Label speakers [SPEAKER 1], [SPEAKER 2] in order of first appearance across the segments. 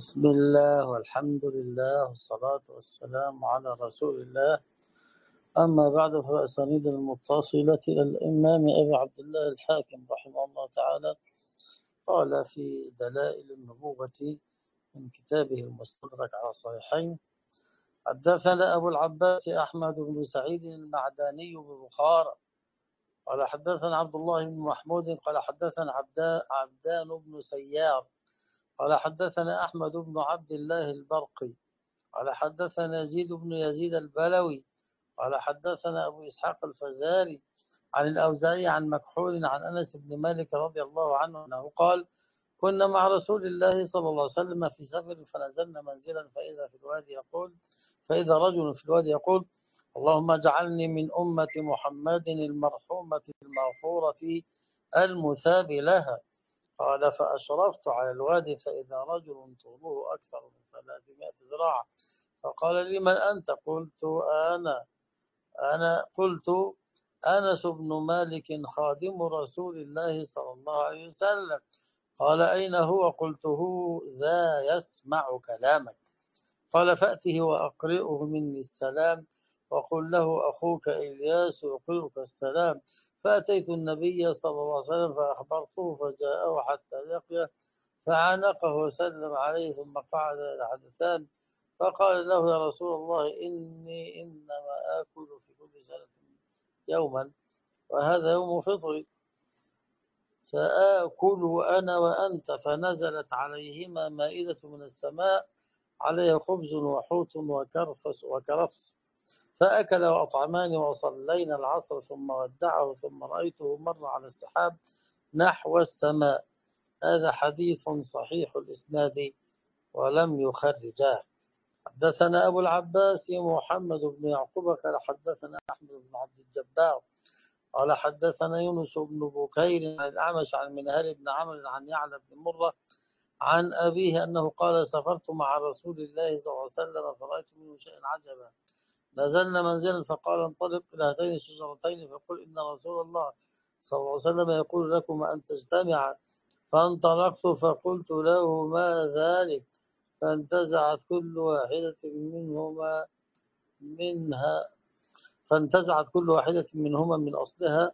[SPEAKER 1] بسم الله والحمد لله والصلاة والسلام على رسول الله. أما بعد، فأسانيد المتصلة إلى الإمام أبي عبد الله الحاكم رحمه الله تعالى قال في دلائل النبوة من كتابه المستدرك على الصحيحين: حدثنا أبو العباس أحمد بن سعيد المعداني ببخارى قال حدثنا عبد الله بن محمود قال حدثنا عبدان بن سيار قال حدثنا أحمد بن عبد الله البرقي قال حدثنا يزيد بن يزيد البلوي قال حدثنا أبو إسحاق الفزاري عن الأوزاعي عن مكحول عن أنس بن مالك رضي الله عنه أنه قال: كنا مع رسول الله صلى الله عليه وسلم في سفر فنزلنا منزلا فإذا رجل في الوادي يقول: اللهم اجعلني من أمة محمد المرحومة المغفورة المثاب لها. قال: فأشرفت على الوادي فإذا رجل طوله أكثر من 300 ذراع فقال لي: من أنت؟ قلت أنس بن مالك خادم رسول الله صلى الله عليه وسلم. قال: أين هو؟ قلت: هو ذا يسمع كلامك. قال: فأته وأقرئه مني السلام وقل له أخوك إلياس يقرئك السلام. فأتيت النبي صلى الله عليه وسلم فأخبرته فجاءه حتى لقيه فعانقه وسلم عليه ثم قعد يتحدثان. فقال له: يا رسول الله، إني إنما آكل في كل سنة يوما وهذا يوم فطري، فآكل أنا وأنت. فنزلت عليهما مائدة من السماء عليها خبز وحوت وكرفس، فأكل وأطعمان وصلينا العصر ثم ودعه ثم رأيته مر على السحاب نحو السماء. هذا حديث صحيح الإسناد ولم يخرجاه. حدثنا أبو العباس محمد بن يعقوب قال حدثنا أحمد بن عبد الجبار قال حدثنا يونس بن بكير عن الأعمش عن منهل بن عمرو عن يعلى بن مرة عن أبيه أنه قال: سافرت مع رسول الله صلى الله عليه وسلم فرأيت منه شيئا عجبا. نزلنا منزلا فقال: انطلق إلى هاتين الشجرتين فقل إن رسول الله صلى الله عليه وسلم يقول لكم أن تجتمعا. فانطلقت فقلت له: ما ذلك؟ فانتزعت كل واحدة منهما من أصلها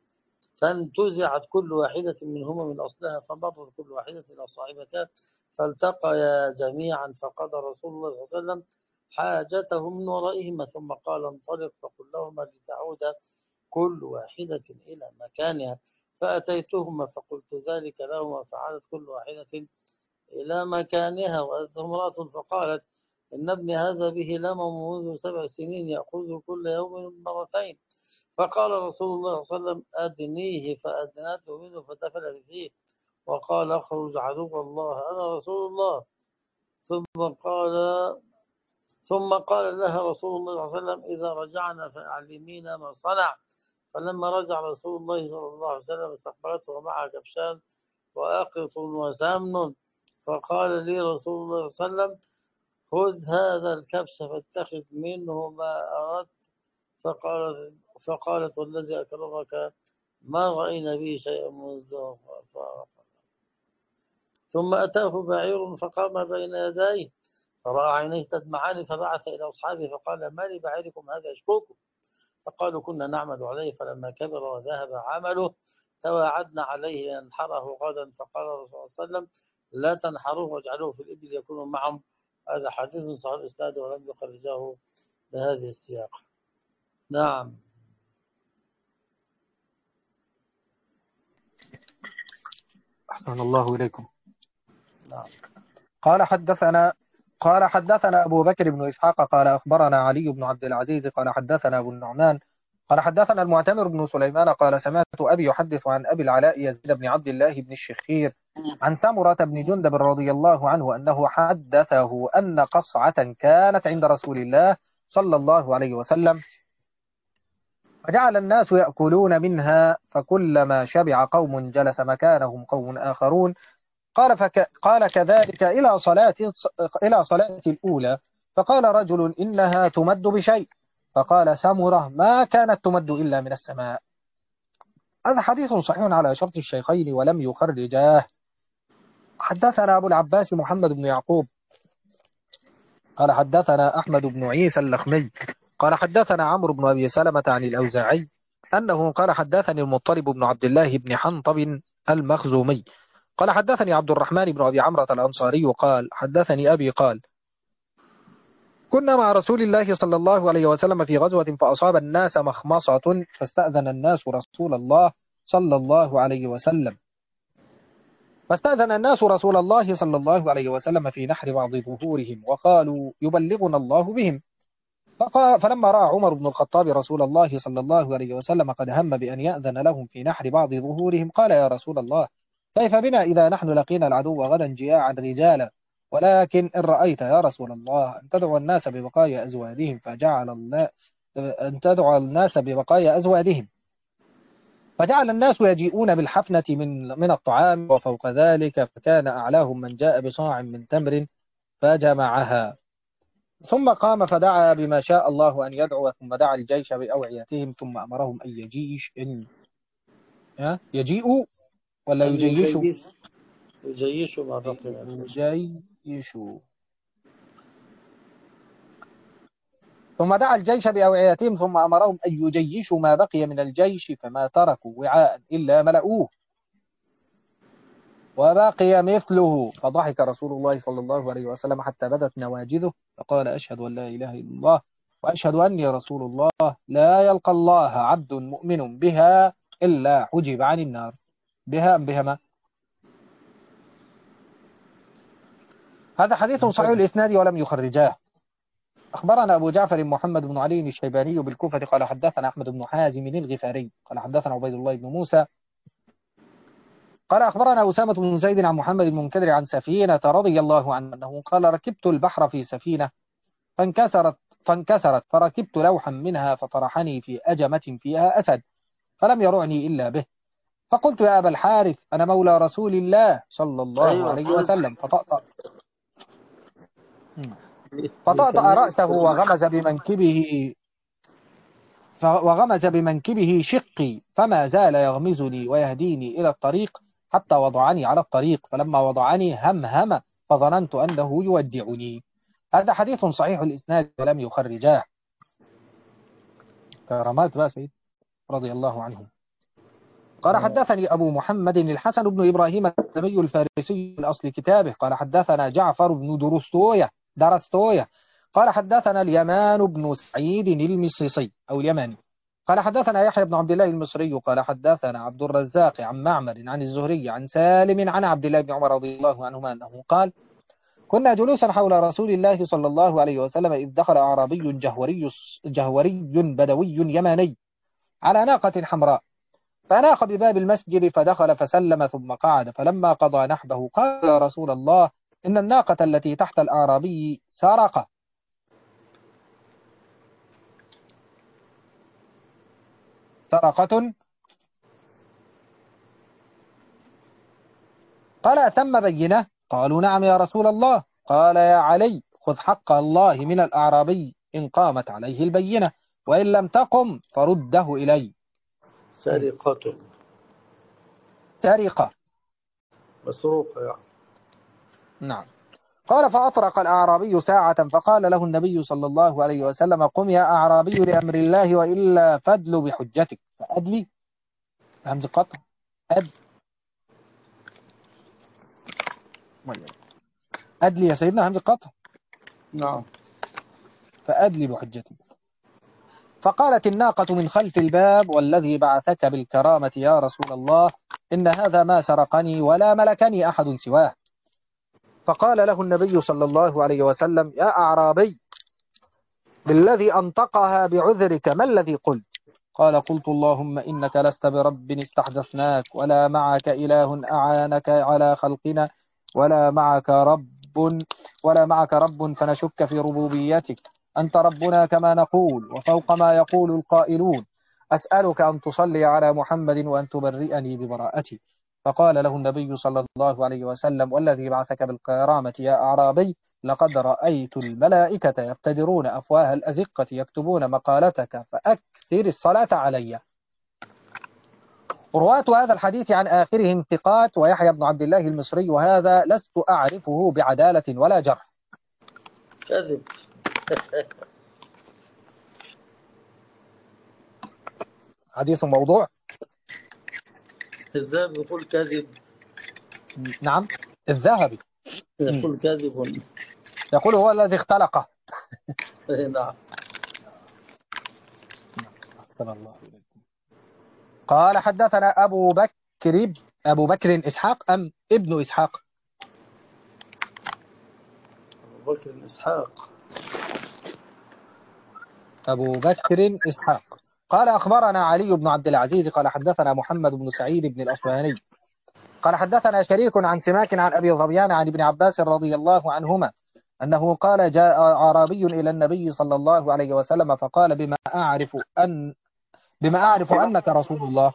[SPEAKER 1] فمرت كل واحدة إلى صاحبتها فالتقيا جميعا. فقضى رسول الله صلى الله عليه وسلم حاجته من ورائهما ثم قال: انطلق فقل لهما لتعود كل واحدة إلى مكانها. فأتيتهما فقلت ذلك لهما فعادت كل واحدة إلى مكانها. وأتت امرأة فقالت: إن ابني هذا به لم منذ 7 سنين يأخذ كل يوم مرتين. فقال رسول الله صلى الله عليه وسلم: أدنيه. فأدنته منه فتفلت فيه وقال: اخرج عدو الله أنا رسول الله. ثم قال لها رسول الله صلى الله عليه وسلم: إذا رجعنا فأعلمينا ما صنع. فلما رجع رسول الله صلى الله عليه وسلم استقبلته ومعها كبشان وأقط وسمن. فقال لي رسول الله صلى الله عليه وسلم: خذ هذا الكبش فاتخذ منه ما أردت. فقالت: والذي أكرمك ما رأينا به شيئا منذ. ثم أتاه بعير فقام بين يديه فرأى عينيه تدمعان فبعث إلى أصحابه فقال: ما لبعيركم هذا يشكوكم؟ فقالوا: كنا نعمل عليه فلما كبر وذهب عمله تواعدنا عليه لننحره غدا. فقال الرسول صلى الله عليه وسلم: لا تنحروه واجعلوه في الإبل يكونوا معهم. هذا حديث صحيح الإسناد ولم يخرجه بهذه السياق. نعم.
[SPEAKER 2] أحسن الله إليكم.
[SPEAKER 1] نعم.
[SPEAKER 2] قال حدثنا أبو بكر بن إسحاق قال أخبرنا علي بن عبد العزيز قال حدثنا أبو النعمان قال حدثنا المعتمر بن سليمان قال سمعت أبي يحدث عن أبي العلاء يزيد بن عبد الله بن الشخير عن سمرة بن جندب رضي الله عنه أنه حدثه أن قصعة كانت عند رسول الله صلى الله عليه وسلم فجعل الناس يأكلون منها فكلما شبع قوم جلس مكانهم قوم آخرون. قال كذلك إلى صلاة الأولى. فقال رجل: إنها تمد بشيء. فقال سمرة: ما كانت تمد إلا من السماء. هذا حديث صحيح على شرط الشيخين ولم يخرجاه. حدثنا أبو العباس محمد بن يعقوب قال حدثنا أحمد بن عيسى اللخمي قال حدثنا عمرو بن أبي سلمة عن الأوزاعي أنه قال حدثني المطلب بن عبد الله بن حنطب المخزومي قال حدثني عبد الرحمن بن أبي عمرة الأنصاري قال حدثني أبي قال كنا مع رسول الله صلى الله عليه وسلم في غزوة فأصاب الناس مخمصة فاستأذن الناس رسول الله صلى الله عليه وسلم فاستأذن الناس رسول الله صلى الله عليه وسلم في نحر بعض ظهورهم وقالوا يبلغنا الله بهم فلما رأى عمر بن الخطاب رسول الله صلى الله عليه وسلم قد هم بأن يأذن لهم في نحر بعض ظهورهم قال يا رسول الله كيف بنا إذا نحن لقينا العدو غدا جياعا رجالا ولكن إن رأيت يا رسول الله أن تدعو الناس ببقايا أزوادهم أن تدعو الناس ببقايا أزوادهم فجعل الناس يجيئون بالحفنة من الطعام وفوق ذلك فكان أعلاهم من جاء بصاع من تمر فجمعها ثم قام فدعا بما شاء الله أن يدعو ثم دعا الجيش بأوعيتهم ثم أمرهم أن يجيئوا ولا
[SPEAKER 1] أن
[SPEAKER 2] يجيشوا
[SPEAKER 1] يجيشوا ما بقي من الجيش.
[SPEAKER 2] يجيشوا ثم دعا الجيش بأوعيتهم ثم أمرهم أن يجيشوا ما بقي من الجيش فما تركوا وعاء إلا ملؤوه وبقي مثله فضحك رسول الله صلى الله عليه وسلم حتى بدت نواجذه فقال أشهد أن لا إله إلا الله وأشهد أني رسول الله لا يلقى الله عبد مؤمن بها إلا حجب عن النار بها أم بهما. هذا حديث صحيح الإسناد ولم يخرجاه. أخبرنا أبو جعفر محمد بن علي الشيباني بالكوفة قال حدثنا أحمد بن حازم الغفاري قال حدثنا عبيد الله بن موسى قال أخبرنا أسامة بن زيد عن محمد بن المنكدر عن سفينة رضي الله عنه أنه قال ركبت البحر في سفينة فانكسرت فركبت لوحا منها فطرحني في أجمة فيها أسد فلم يرعني إلا به فقلت يا أبا الحارث أنا مولى رسول الله صلى الله عليه وسلم فطأطأ رأسه وغمز بمنكبه شقي فما زال يغمزني ويهديني إلى الطريق حتى وضعني على الطريق فلما وضعني همهم فظننت أنه يودعني. هذا حديث صحيح الإسناد ولم يخرجاه. كرامات بقى سيد رضي الله عنه. قال حدثني أبو محمد الحسن بن إبراهيم النبي الفارسي الأصل كتابه قال حدثنا جعفر بن درستوية قال حدثنا اليمان بن سعيد المصيصي أو اليماني قال حدثنا يحيى بن عبد الله المصري قال حدثنا عبد الرزاق عن معمر عن الزهري عن سالم عن عبد الله بن عمر رضي الله عنهما أنه قال كنا جلوسا حول رسول الله صلى الله عليه وسلم إذ دخل أعرابي جهوري بدوي يماني على ناقة حمراء فأناخ بباب المسجد فدخل فسلم ثم قعد فلما قضى نحبه قال يا رسول الله إن الناقة التي تحت الأعرابي سرقة قال ثم بينة قالوا نعم يا رسول الله قال يا علي خذ حق الله من الأعرابي إن قامت عليه البينة وإن لم تقم فرده إلي.
[SPEAKER 1] سرقة مسروقة يعني.
[SPEAKER 2] نعم. قال فأطرق الأعرابي ساعة فقال له النبي صلى الله عليه وسلم قم يا أعرابي لأمر الله وإلا فادل بحجتك فأدلي همز قطع أدلي يا سيدنا همز قطع
[SPEAKER 1] نعم
[SPEAKER 2] فأدلي بحجتك. فقالت الناقة من خلف الباب والذي بعثك بالكرامة يا رسول الله إن هذا ما سرقني ولا ملكني أحد سواه. فقال له النبي صلى الله عليه وسلم يا أعرابي بالذي أنطقها بعذرك ما الذي قلت؟ قال قلت اللهم إنك لست برب استحدثناك ولا معك إله أعانك على خلقنا ولا معك رب فنشك في ربوبيتك أنت ربنا كما نقول وفوق ما يقول القائلون أسألك أن تصلي على محمد وأن تبرئني ببراءتي. فقال له النبي صلى الله عليه وسلم والذي بعثك بالكرامة يا أعرابي لقد رأيت الملائكة يبتدرون أفواه الأزقة يكتبون مقالتك فأكثر الصلاة علي. رواة هذا الحديث عن آخرهم ثقات، ويحيى بن عبد الله المصري وهذا لست أعرفه بعدالة ولا جرح.
[SPEAKER 1] كذب.
[SPEAKER 2] حديث موضوع.
[SPEAKER 1] الذهب يقول كذب.
[SPEAKER 2] نعم، الذهبي
[SPEAKER 1] يقول كذب.
[SPEAKER 2] يقول هو الذي اختلقه.
[SPEAKER 1] نعم.
[SPEAKER 2] أحسن الله إليكم. قال حدثنا أبو بكر إسحاق أم ابن إسحاق؟
[SPEAKER 1] أبو بكر إسحاق.
[SPEAKER 2] أبو بكر إسحاق. قال أخبرنا علي بن عبد العزيز قال حدثنا محمد بن سعيد بن الأصفهاني قال حدثنا شريك عن سماك عن أبي ظبيان عن ابن عباس رضي الله عنهما أنه قال جاء أعرابي إلى النبي صلى الله عليه وسلم فقال بما أعرف أنك رسول الله.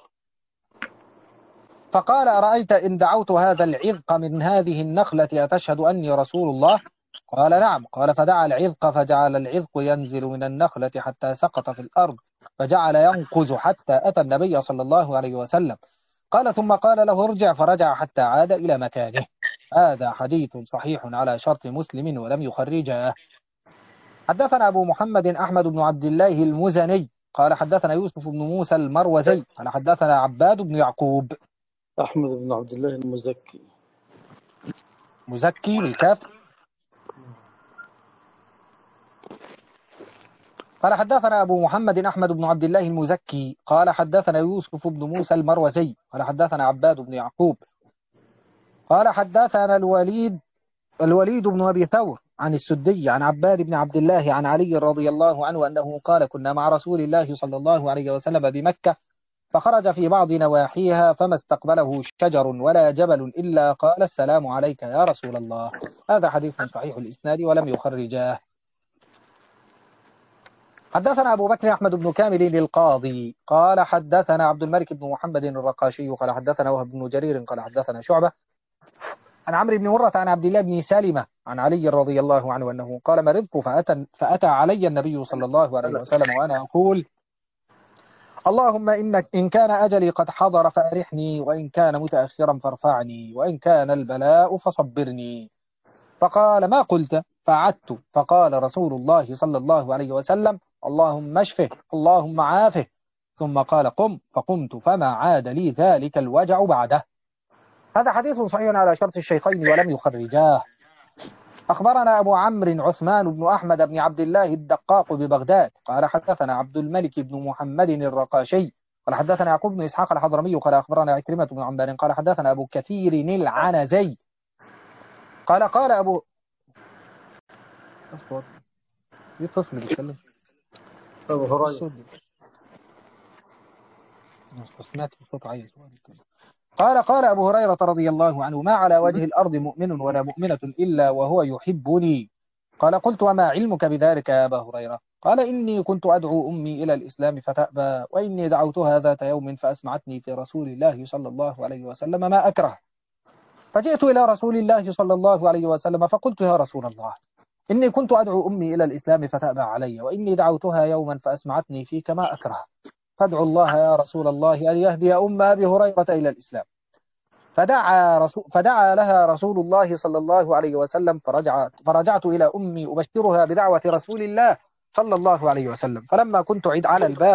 [SPEAKER 2] فقال أرأيت إن دعوت هذا العذق من هذه النخلة أتشهد أني رسول الله؟ قال نعم. قال فدعا العذق فجعل العذق ينزل من النخلة حتى سقط في الأرض فجعل ينقز حتى أتى النبي صلى الله عليه وسلم. قال ثم قال له ارجع فرجع حتى عاد إلى مكانه. هذا حديث صحيح على شرط مسلم ولم يخرجه. حدثنا أبو محمد أحمد بن عبد الله المزني قال حدثنا يوسف بن موسى المروزي قال حدثنا عباد بن يعقوب.
[SPEAKER 1] أحمد بن عبد الله المزكي.
[SPEAKER 2] مزكي بالكاف. قال حدثنا أبو محمد أحمد بن عبد الله المزكي قال حدثنا يوسف بن موسى المروزي قال حدثنا عباد بن يعقوب قال حدثنا الوليد بن أبي ثور عن السدي عن عباد بن عبد الله عن علي رضي الله عنه أنه قال كنا مع رسول الله صلى الله عليه وسلم بمكة فخرج في بعض نواحيها فما استقبله شجر ولا جبل إلا قال السلام عليك يا رسول الله. هذا حديث صحيح الإسناد ولم يخرجاه. حدثنا أبو بكر أحمد بن كامل القاضي قال حدثنا عبد الملك بن محمد الرقاشي قال حدثنا وهب بن جرير قال حدثنا شعبة عن عمرو بن مرة عن عبد الله بن سالمة عن علي رضي الله عنه أنه قال مرضت فأتى علي النبي صلى الله عليه وسلم وأنا أقول اللهم إن كان أجلي قد حضر فأرحني وإن كان متأخرا فارفعني وإن كان البلاء فصبرني. فقال ما قلت؟ فعدت فقال رسول الله صلى الله عليه وسلم اللهم اشفه اللهم عافه ثم قال قم فقمت فما عاد لي ذلك الوجع بعده. هذا حديث صحيح على شرط الشيخين ولم يخرجاه. أخبرنا أبو عمرو عثمان بن أحمد بن عبد الله الدقاق ببغداد قال حدثنا عبد الملك بن محمد الرقاشي قال حدثنا يعقوب بن إسحاق الحضرمي قال أخبرنا عكرمة بن عمار قال حدثنا أبو كثير العنزي قال أبو قال أبو هريرة رضي الله عنه ما على وجه الأرض مؤمن ولا مؤمنة إلا وهو يحبني. قال قلت وما علمك بذلك يا أبا هريرة؟ قال إني كنت أدعو أمي إلى الإسلام فتأبى وإني دعوتها ذات يوم فأسمعتني في رسول الله صلى الله عليه وسلم ما أكره فجئت إلى رسول الله صلى الله عليه وسلم فقلت يا رسول الله إني كنت أدعو أمي إلى الإسلام فتأبى علي وإني دعوتها يوما فأسمعتني فيك ما أكره فادعو الله يا رسول الله أن يهدي أم أبي هريرة إلى الإسلام. فدعا لها رسول الله صلى الله عليه وسلم فرجعت إلى أمي أبشرها بدعوة رسول الله صلى الله عليه وسلم فلما كنت عد على الباب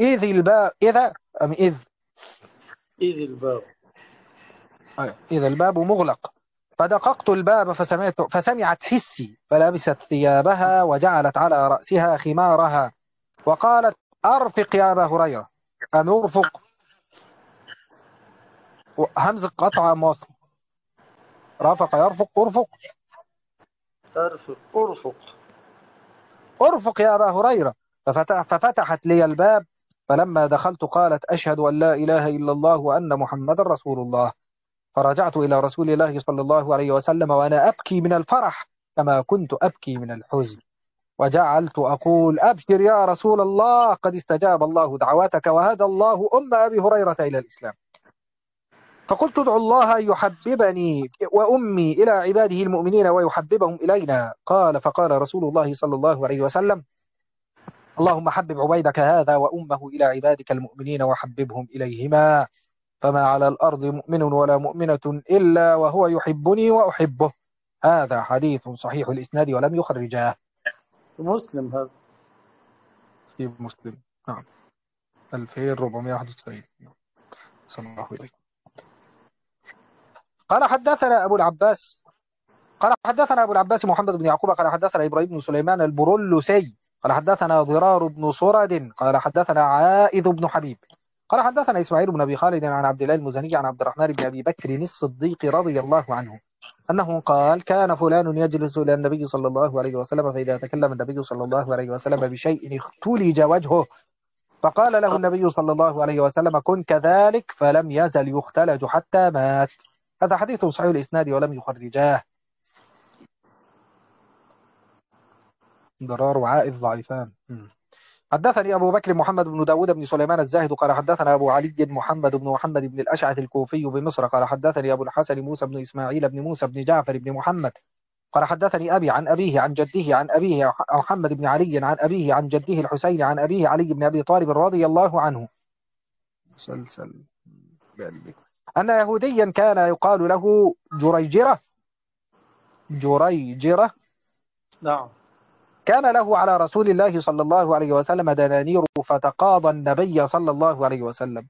[SPEAKER 2] إذ الباب مغلق فدققت الباب فسمعت حسي فلبست ثيابها وجعلت على رأسها خمارها وقالت أرفق يا أبا هريرة أم أرفق همز قطع مواصل رافق يرفق أرفق يا أبا هريرة ففتحت لي الباب فلما دخلت قالت أشهد أن لا إله إلا الله وأن محمد رسول الله. فرجعت إلى رسول الله صلى الله عليه وسلم وأنا أبكي من الفرح كما كنت أبكي من الحزن وجعلت أقول أبشر يا رسول الله قد استجاب الله دعواتك وهدى الله أم أبي هريرة إلى الإسلام. فقلت ادعو الله أن يحببني وأمي إلى عباده المؤمنين ويحببهم إلينا. فقال رسول الله صلى الله عليه وسلم اللهم حبب عبيدك هذا وأمه إلى عبادك المؤمنين وحببهم إليهما. فما على الأرض مؤمن ولا مؤمنة إلا وهو يحبني وأحبه. هذا حديث صحيح الإسناد ولم يخرجاه.
[SPEAKER 1] مسلم هذا.
[SPEAKER 2] في مسلم. نعم. 2491. صلى الله عليه وسلم. قال حدثنا أبو العباس محمد بن يعقوب قال حدثنا إبراهيم بن سليمان البرلسي قال حدثنا ضرار بن صرد قال حدثنا عائذ بن حبيب قال حدثنا إسماعيل بن أبي خالد عن عبد الله المزني عن عبد الرحمن بن أبي بكر الصديق رضي الله عنه أنه قال كان فلان يجلس إلى النبي صلى الله عليه وسلم فإذا تكلم النبي صلى الله عليه وسلم بشيء اختلج وجهه فقال له النبي صلى الله عليه وسلم كن كذلك فلم يزل يختلج حتى مات. هذا حديث صحيح الإسناد ولم يخرجاه. ضرار وعائذ ضعيفان. حدثني أبو بكر محمد بن داود بن سليمان الزاهد قال حدثنا أبو علي محمد بن محمد بن الأشعث الكوفي بمصر قال حدثني أبو الحسن موسى بن إسماعيل بن موسى بن جعفر بن محمد قال حدثني أبي عن أبيه عن جده عن أبيه محمد بن علي عن أبيه عن جده الحسين عن أبيه علي بن أبي طالب رضي الله عنه مسلسل أن يهوديا كان يقال له جريجرة.
[SPEAKER 1] نعم.
[SPEAKER 2] كان له على رسول الله صلى الله عليه وسلم دنانير فتقاضى النبي صلى الله عليه وسلم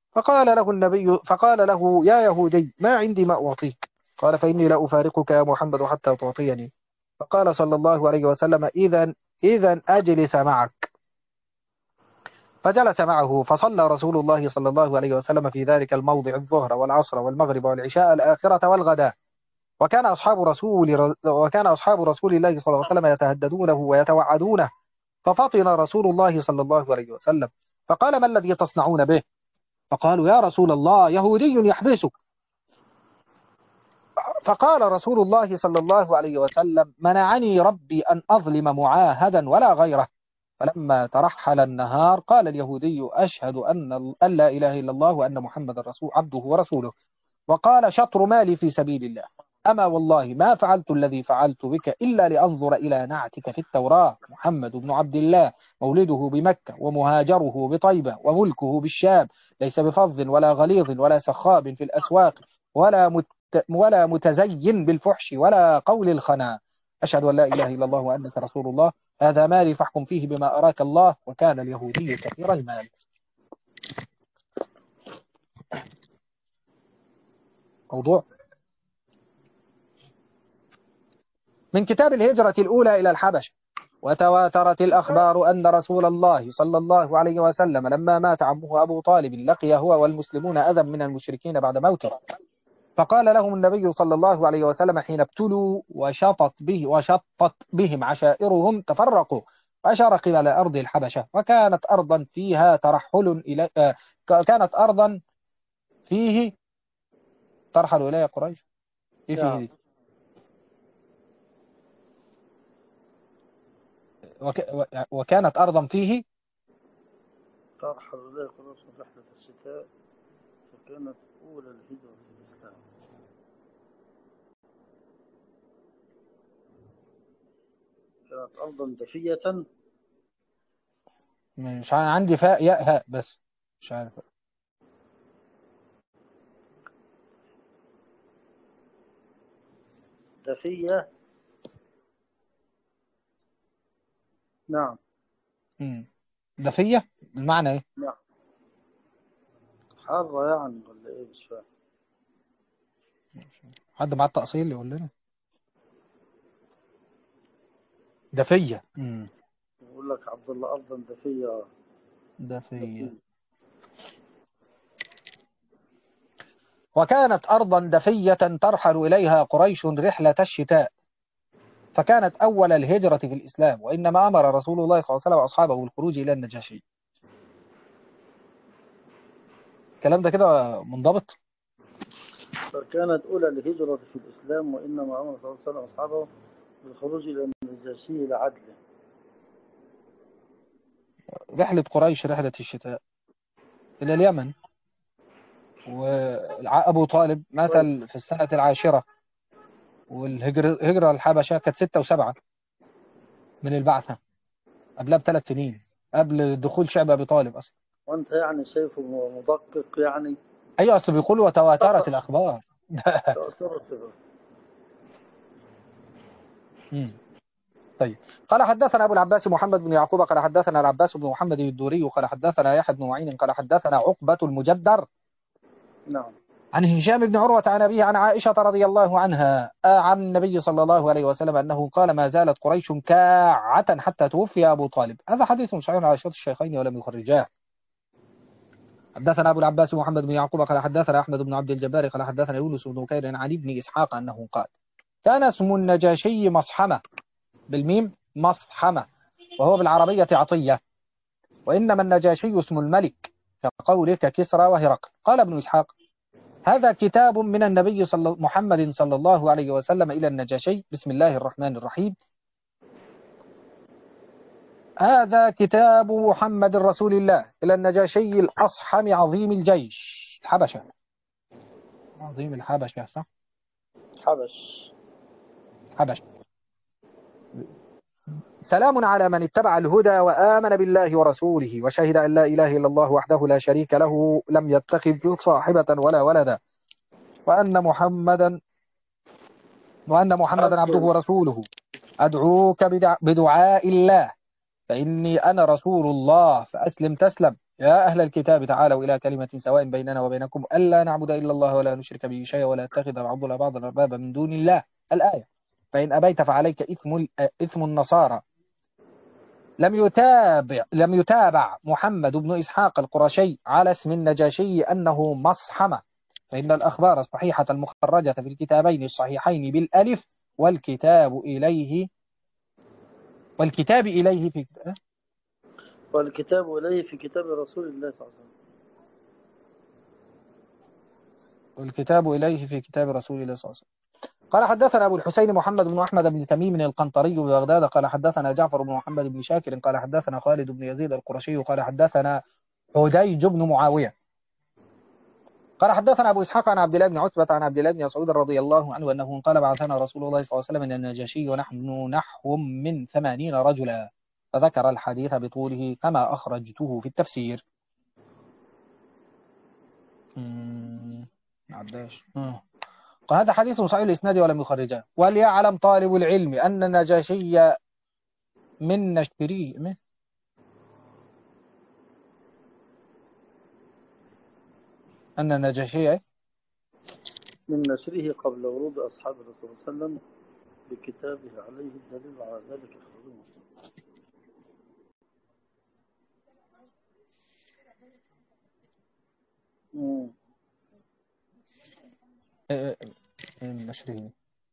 [SPEAKER 2] فقال له يا يهودي ما عندي ما أعطيك قال فإني لا أفارقك يا محمد حتى تعطيني. فقال صلى الله عليه وسلم إذا أجلس معك. فجلس معه فصلى رسول الله صلى الله عليه وسلم في ذلك الموضع الظهر والعصر والمغرب والعشاء الآخرة والغداء. وكان أصحاب رسول الله صلى الله عليه وسلم يتهددونه ويتوعدونه. ففطن رسول الله صلى الله عليه وسلم فقال ما الذي تصنعون به؟ فقالوا يا رسول الله يهودي يحبسك. فقال رسول الله صلى الله عليه وسلم منعني ربي أن أظلم معاهدا ولا غيره. فلما ترحل النهار قال اليهودي أشهد أن لا إله إلا الله وأن محمد عبده ورسوله وقال شطر مالي في سبيل الله. أما والله ما فعلت الذي فعلت بك إلا لأنظر إلى نعتك في التوراة محمد بن عبد الله مولده بمكة ومهاجره بطيبة وملكه بالشام ليس بفظ ولا غليظ ولا سخاب في الأسواق ولا متزين بالفحش ولا قول الخنا. أشهد أن لا إله إلا الله وأنك رسول الله. هذا مالي فاحكم فيه بما أراك الله. وكان اليهودي كثير المال. موضوع من كتاب الهجرة الأولى إلى الحبشة. وتواترت الأخبار أن رسول الله صلى الله عليه وسلم لما مات عمه أبو طالب لقي هو والمسلمون أذى من المشركين بعد موته. فقال لهم النبي صلى الله عليه وسلم حين ابتلوا وشطت بهم عشائرهم تفرقوا وأشار قبل أرض الحبشة. وكانت أرضا فيها كانت أرضا فيه ترحل إليها قريش. إيه فيه دي؟ وكانت أرضا فيه
[SPEAKER 1] ترحل إليه قريش في رحلة الشتاء فكانت أولى الهجرة في الإسلام. كانت أرضا دفية.
[SPEAKER 2] مش عندي فاء ياء هاء بس مش عارف.
[SPEAKER 1] دفية. نعم.
[SPEAKER 2] دفية المعنى ايه؟
[SPEAKER 1] نعم. حارة يعني ولا ايه مش فاهم.
[SPEAKER 2] حد معاه التأصيل يقول لنا. دفية.
[SPEAKER 1] يقول لك عبد الله أرضا دفية.
[SPEAKER 2] دفية. وكانت أرضا دفية ترحل إليها قريش رحلة الشتاء فكانت أول الهجرة في الإسلام. وإنما أمر رسول الله صلى الله عليه وسلم أصحابه بالخروج إلى النجاشي. الكلام ده كده منضبط.
[SPEAKER 1] فكانت أولى الهجرة في الإسلام وإنما أمر صلى الله عليه وسلم أصحابه بالخروج إلى النجاشي لعدله.
[SPEAKER 2] رحلة قريش رحلة الشتاء إلى اليمن. وأبو طالب مات في السنة 10 والهجرة الحبشة كانت 6 و7 من البعثة قبلها ب3 سنين قبل دخول شعب أبي طالب أصلا.
[SPEAKER 1] وأنت يعني شايفه مدقق يعني
[SPEAKER 2] أيوة، أصل بيقول وتواترت الأخبار. طيب. قال حدثنا أبو العباس محمد بن يعقوب قال حدثنا العباس بن محمد الدوري قال حدثنا يحيى بن معين قال حدثنا عقبة المجدر
[SPEAKER 1] نعم.
[SPEAKER 2] عن هشام بن عروة عن أبيه عن عائشة رضي الله عنها عن النبي صلى الله عليه وسلم أنه قال ما زالت قريش كاعة حتى توفي أبو طالب. هذا حديث صحيح على شرط الشيخين ولم يخرجاه. حدثنا أبو العباس محمد بن يعقوب قال حدثنا أحمد بن عبد الجبار قال حدثنا يونس بن بكير عن ابن إسحاق أنه قال كان اسم النجاشي مصحمة بالميم مصحمة وهو بالعربية عطية، وإنما النجاشي اسم الملك كقولك كسرى وهرقل. قال ابن إسحاق هذا كتاب من النبي محمد صلى الله عليه وسلم إلى النجاشي. بسم الله الرحمن الرحيم. هذا كتاب محمد رسول الله إلى النجاشي الأصحم عظيم الجيش الحبشة. عظيم الحبشة صح؟ حبش. سلام على من اتبع الهدى وآمن بالله ورسوله وشهد أن لا إله إلا الله وحده لا شريك له لم يتخذ صاحبة ولا ولدا وأن محمدا عبده ورسوله. أدعوك بدعاء الله فإني أنا رسول الله فأسلم تسلم. يا أهل الكتاب تعالوا إلى كلمة سواء بيننا وبينكم ألا نعبد إلا الله ولا نشرك به شيئا ولا نتخذ بعضنا بعضا أربابا من دون الله. الآية. فإن أبيت فعليك إثم النصارى. لم يتابع محمد بن إسحاق القرشي على اسم النجاشي أنه مصحمة، فإن الأخبار الصحيحة المخرجة في الكتابين الصحيحين بالألف والكتاب إليه
[SPEAKER 1] في كتاب رسول الله صلى الله عليه وسلم.
[SPEAKER 2] والكتاب إليه في كتاب رسول الله صلى الله عليه وسلم. قال حدثنا أبو الحسين محمد بن أحمد بن تميم القنطري ببغداد قال حدثنا جعفر بن محمد بن شاكر قال حدثنا خالد بن يزيد القرشي قال حدثنا حديج بن معاوية قال حدثنا أبو إسحاق عن عبد الله بن عتبة عن عبد الله بن مسعود رضي الله عنه أنه قال بعثنا رسول الله صلى الله عليه وسلم إلى النجاشي ونحن نحو من 80 رجلا، فذكر الحديث بطوله كما أخرجته في التفسير. عباش. وهذا حديث صحيح الإسناد ولم يخرجه. وليعلم طالب العلم أن النجاشي من نشره
[SPEAKER 1] من نشره قبل ورود أصحاب الرسول صلى الله عليه وسلم بكتابه عليه الدليل على ذلك إخراج
[SPEAKER 2] من نشره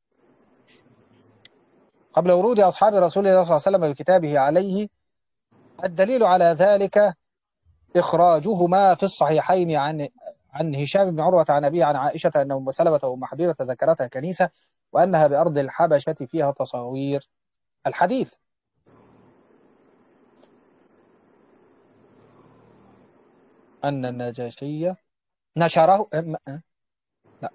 [SPEAKER 2] قبل ورود أصحاب رسول الله صلى الله عليه وسلم بكتابه عليه الدليل على ذلك إخراجهما في الصحيحين عن هشام بن عروة عن أبيه عن عائشة أن أم سلمة وأم حبيبة ذكرتها كنيسة وأنها بأرض الحبشة فيها تصاوير. الحديث أن النجاشي نشره لا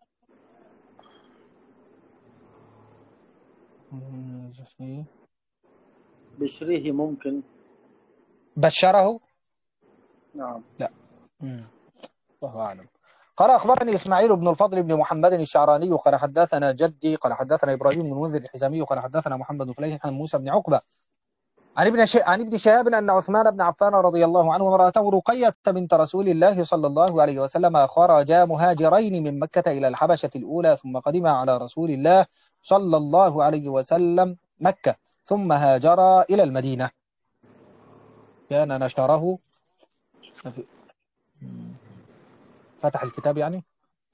[SPEAKER 1] بشره ممكن
[SPEAKER 2] بشره
[SPEAKER 1] نعم
[SPEAKER 2] لا الله أعلم. قال أخبرني إسماعيل بن الفضل بن محمد الشعراني قال حدثنا جدي قال حدثنا إبراهيم بن منذر الحزامي قال حدثنا محمد بن فليح عن موسى بن عقبة عن ابن شهاب أن عثمان بن عفان رضي الله عنه وامرأته رقية بنت رسول الله صلى الله عليه وسلم خرجا مهاجرين من مكة إلى الحبشة الأولى ثم قدما على رسول الله صلى الله عليه وسلم مكة ثم هاجرا إلى المدينة. كان نشره فتح الكتاب يعني.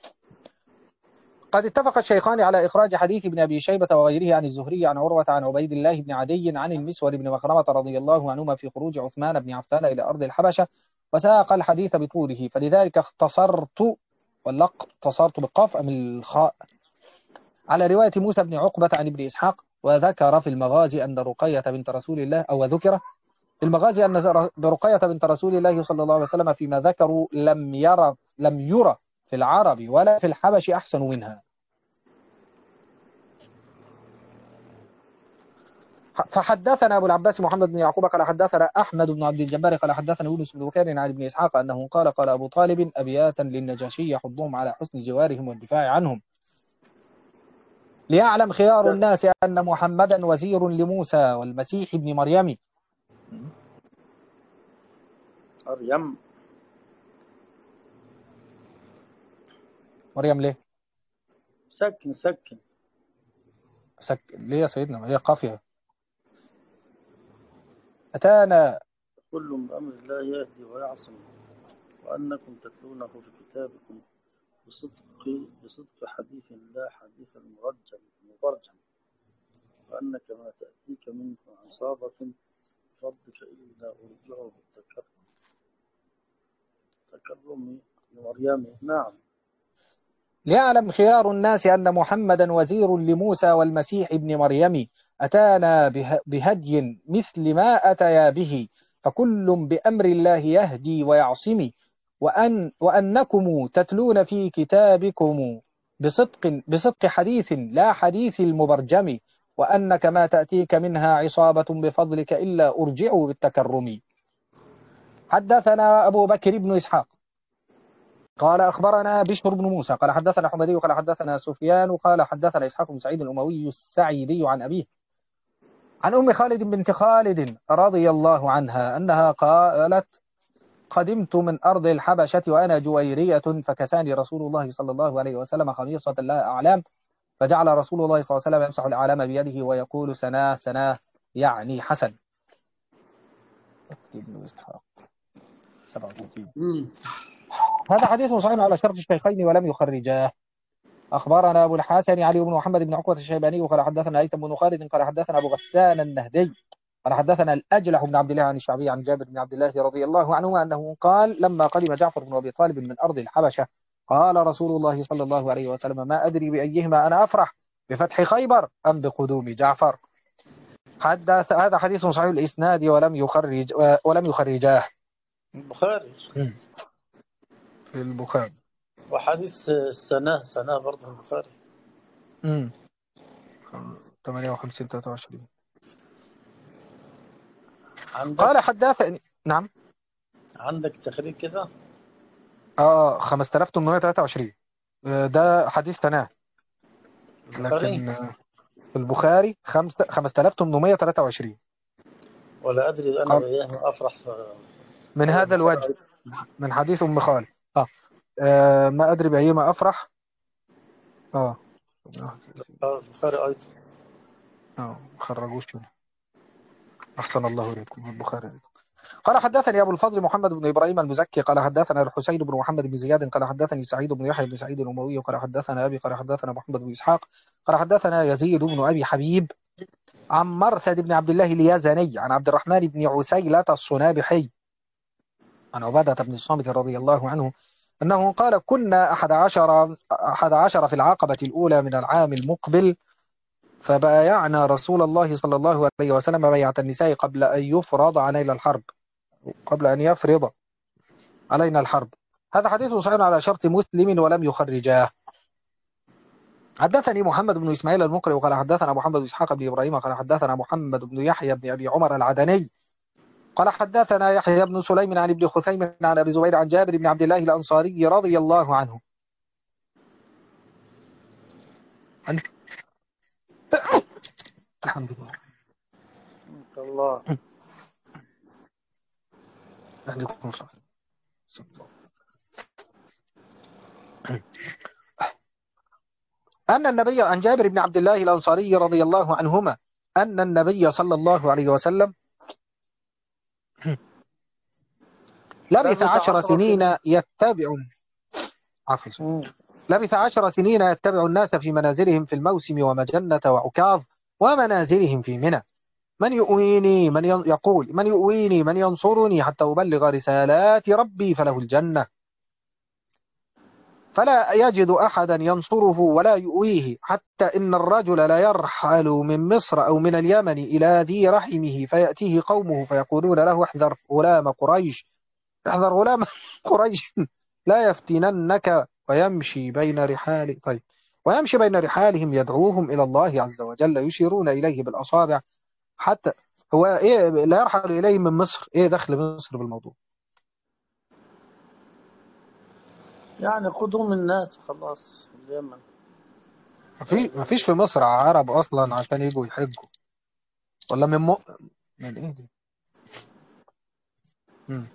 [SPEAKER 2] قد اتفق الشيخان على إخراج حديث ابن أبي شيبة وغيره عن الزهري عن عروة عن عبيد الله بن عدي عن المسور بن مخرمة رضي الله عنهما في خروج عثمان بن عفان إلى أرض الحبشة وساق الحديث بطوله، فلذلك اختصرت بالقاف أم الخاء على رواية موسى بن عقبة عن ابن إسحاق. وذكر في المغازي أن رقية بنت رسول الله أو ذكر في المغازي أن رقية بنت رسول الله صلى الله عليه وسلم فيما ذكروا لم يرى في العرب ولا في الحبش أحسن منها. فحدثنا أبو العباس محمد بن يعقوب قال حدثنا أحمد بن عبد الجبار قال حدثنا يونس بن بكير عن ابن إسحاق أنه قال قال أبو طالب أبياتا للنجاشي يحضهم على حسن جوارهم والدفاع عنهم ليعلم خيار الناس أن محمدا وزير لموسى والمسيح ابن مريم. مريم ليه؟
[SPEAKER 1] سكن
[SPEAKER 2] ليه يا سيدنا؟ ما هي قافية. أتانا
[SPEAKER 1] كل بأمر الله يهدي ويعصم وأنكم تتلونه في كتابكم بصدق حديث لا حديث المبرجم وأنك ما تأتيك منه عصابة بفضلك إلا أرجعه بالتكرم لمريم. نعم.
[SPEAKER 2] ليعلم خيار الناس أن محمدا وزير لموسى والمسيح ابن مريم أتانا بهدي مثل ما أتيا به فكل بأمر الله يهدي ويعصم وأنكم تتلون في كتابكم بصدق حديث لا حديث المبرجم وأنك ما تأتيك منها عصابة بفضلك إلا أرجعوا بالتكرم. حدثنا أبو بكر بن إسحاق قال أخبرنا بشر بن موسى قال حدثنا حمدي قال حدثنا سفيان قال حدثنا إسحاق بن سعيد الأموي السعيدي عن أبيه عن أم خالد بنت خالد رضي الله عنها أنها قالت قدمت من أرض الحبشة وأنا جويرية فكساني رسول الله صلى الله عليه وسلم خميصة لها أعلام فجعل رسول الله صلى الله عليه وسلم يمسح الأعلام بيده ويقول سناه سناه يعني حسن. ابن إسحاق 37. هذا حديث صحيح على شرط الشيخين ولم يخرجاه. أخبرنا أبو الحسن علي بن محمد بن عقبة الشيباني وقال حدثنا هيثم بن خالد قال حدثنا أبو غسان النهدي قال حدثنا الأجلح بن عبد الله عن الشعبي عن جابر بن عبد الله رضي الله عنه أنه قال لما قدم جعفر بن أبي طالب من أرض الحبشة قال رسول الله صلى الله عليه وسلم ما أدري بأيهما أنا أفرح بفتح خيبر أم بقدوم جعفر. حدث هذا حديث صحيح الإسناد ولم يخرجاه.
[SPEAKER 1] البخاري
[SPEAKER 2] في البخاري
[SPEAKER 1] وحديث سنة برضه البخاري
[SPEAKER 2] 58 23.
[SPEAKER 1] قال
[SPEAKER 2] حدثني. نعم
[SPEAKER 1] عندك تخريج كده
[SPEAKER 2] 5823 ده حديث سنة لكن في البخاري 5823.
[SPEAKER 1] ولا أدري أنا بأيام أفرح
[SPEAKER 2] من هذا الوجه من حديث أم خالد ما أدري بأيما أفرح
[SPEAKER 1] البخاري أيضا
[SPEAKER 2] خرجوش منه. أحسن الله إليكم البخاري. قال حدثني أبو الفضل محمد بن إبراهيم المزكي قال حدثنا الحسين بن محمد بن زياد قال حدثني سعيد بن يحيى بن سعيد الأموي قال حدثنا أبي قال حدثنا محمد بن إسحاق قال حدثنا يزيد بن أبي حبيب عن مرثد بن عبد الله اليزني عن عبد الرحمن بن عسيلة الصنابحي عن عبادة بن الصامت رضي الله عنه أنه قال كنا 11 في العقبة الأولى من العام المقبل فبايعنا رسول الله صلى الله عليه وسلم بيعة النساء قبل أن يفرض علينا الحرب هذا حديث صحيح على شرط مسلم ولم يخرجاه. حدثني محمد بن إسماعيل المقري وقال حدثنا محمد بن إسحاق بن إبراهيم قال حدثنا محمد بن يحيى بن أبي عمر العدني قال حدثنا يحيى بن سليم عن ابن خثيم عن أبي زبير عن جابر بن عبد الله الأنصاري رضي الله عنه الحمد لله
[SPEAKER 1] الله
[SPEAKER 2] أن النبي عن جابر بن عبد الله الأنصاري رضي الله عنهما أن النبي صلى الله عليه وسلم لبث 10 سنين يتبع الناس في منازلهم في الموسم ومجنة وعكاظ ومنازلهم في منى من يؤويني من ينصرني حتى أبلغ رسالات ربي فله الجنة فلا يجد أحدا ينصره ولا يؤويه حتى إن الرجل لا يرحل من مصر أو من اليمن إلى ذي رحمه فيأتيه قومه فيقولون له احذر غلام قريش لا يفتننك ويمشي بين رحالهم يدعوهم إلى الله عز وجل يشيرون إليه بالأصابع حتى هو إيه لا يرحل إليه من مصر؟ إيه دخل مصر بالموضوع؟
[SPEAKER 1] يعني قدوم الناس خلاص اليمن.
[SPEAKER 2] ما فيش في مصر عرب أصلا عشان يجوا يحجوا، ولا من إيه دي؟ مم.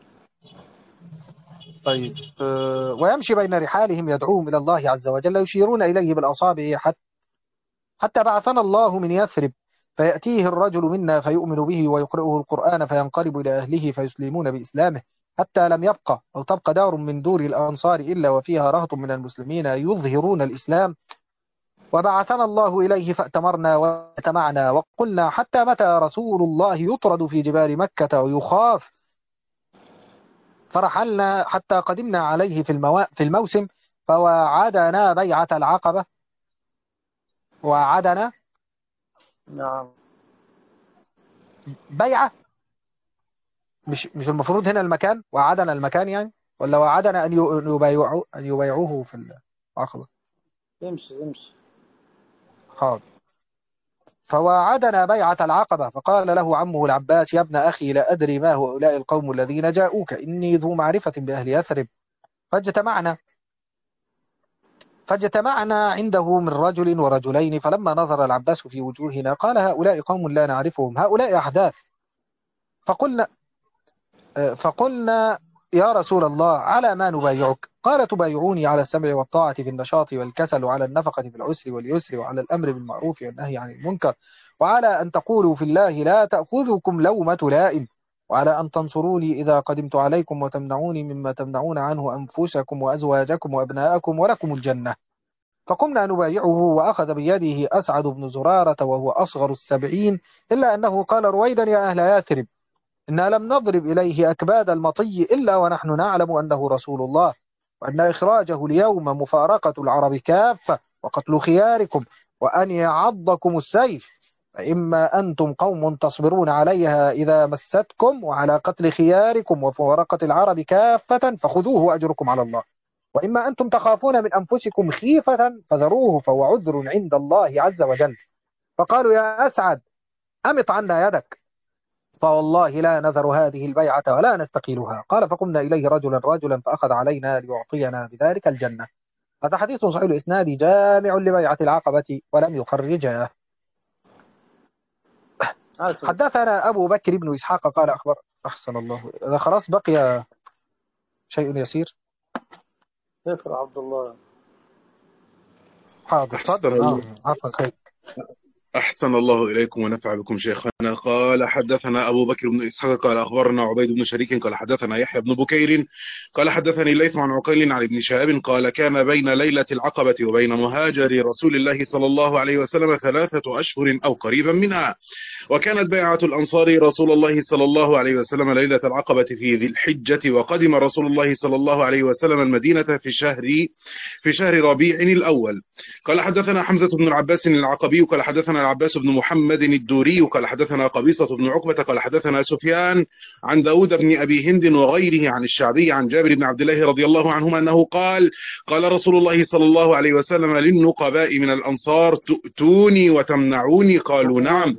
[SPEAKER 2] طيب ويمشي بين رحالهم يدعوهم إلى الله عز وجل، يشيرون إليه بالأصابع حتى بعثنا الله من يثرب، فيأتيه الرجل منا فيؤمن به ويقرئه القرآن فينقلب إلى أهله فيسلمون بإسلامه، حتى لم يبقى أو تبقى دار من دور الأنصار إلا وفيها رهط من المسلمين يظهرون الإسلام. وبعثنا الله إليه فأتمرنا واجتمعنا وقلنا حتى متى رسول الله يطرد في جبال مكة ويخاف، فرحلنا حتى قدمنا عليه في الموسم فوعدنا بيعة العقبة. وعدنا
[SPEAKER 1] نعم.
[SPEAKER 2] بيعة، مش المفروض هنا المكان، وعدنا المكان يعني، ولا وعدنا أن يبايعوه في العقبة؟
[SPEAKER 1] تمشي تمشي.
[SPEAKER 2] حاضر. فواعدنا بيعة العقبة، فقال له عمه العباس: يا ابن أخي لا أدري ما هؤلاء القوم الذين جاءوك، إني ذو معرفة بأهل يثرب. فاجتمعنا فاجتمعنا عنده من رجل ورجلين، فلما نظر العباس في وجوهنا قال: هؤلاء قوم لا نعرفهم، هؤلاء أحداث. فقلنا فقلنا يا رسول الله على ما نبايعك؟ قال: تبايعوني على السمع والطاعة في النشاط والكسل، وعلى النفقة في العسر واليسر، وعلى الأمر بالمعروف والنهي عن المنكر، وعلى أن تقولوا في الله لا تأخذكم لومة لائم، وعلى أن تنصروني إذا قدمت عليكم وتمنعوني مما تمنعون عنه أنفسكم وأزواجكم وأبناءكم ولكم الجنة. فقمنا نبايعه، وأخذ بيده أسعد بن زرارة وهو أصغر السبعين، إلا أنه قال: رويدا يا أهل يثرب، إنا لم نضرب إليه أكباد المطي إلا ونحن نعلم أنه رسول الله، وأن إخراجه اليوم مفارقة العرب كافة وقتل خياركم، وأن يعضكم السيف، فإما أنتم قوم تصبرون عليها إذا مستكم وعلى قتل خياركم ومفارقة العرب كافة فخذوه وأجركم على الله، وإما أنتم تخافون من أنفسكم خيفة فذروه فهو عذر عند الله عز وجل. فقالوا: يا أسعد أمط عنا يدك، فوالله لا نذر هذه البيعة ولا نستقيلها. قال: فقمنا إليه رجلا رجلا فأخذ علينا ليعطينا بذلك الجنة. هذا حديث صحيح الإسناد جامع لبيعة العقبة ولم يخرجه.
[SPEAKER 1] حسن.
[SPEAKER 2] حدثنا أبو بكر بن إسحاق قال أخبر. أحسن الله، إذا خلاص بقي شيء يسير.
[SPEAKER 1] يفر عبد الله.
[SPEAKER 2] حاضر
[SPEAKER 3] أحسن
[SPEAKER 2] تفضل.
[SPEAKER 3] الله
[SPEAKER 2] عفوا خير.
[SPEAKER 3] أحسن الله إليكم ونفع بكم شيخنا. قال حدثنا أبو بكر بن إسحاق قال أخبرنا عبيد بن شريك قال حدثنا يحيى بن بكير قال حدثني الليث عن عقيل عن ابن شهاب قال كان بين ليلة العقبة وبين مهاجر رسول الله صلى الله عليه وسلم 3 أشهر أو قريبا منها، وكانت بيعة الأنصار رسول الله صلى الله عليه وسلم ليلة العقبة في ذي الحجة، وقدم رسول الله صلى الله عليه وسلم المدينة في شهر ربيع الأول. قال حدثنا حمزة بن العباس العقبي قال حدثنا العباس بن محمد الدوري قال حدثنا قبيصة بن عقبة قال حدثنا سفيان عن داود بن أبي هند وغيره عن الشعبي عن جابر بن عبد الله رضي الله عنهما أنه قال قال رسول الله صلى الله عليه وسلم للنقباء من الأنصار: تؤتوني وتمنعوني؟ قالوا نعم.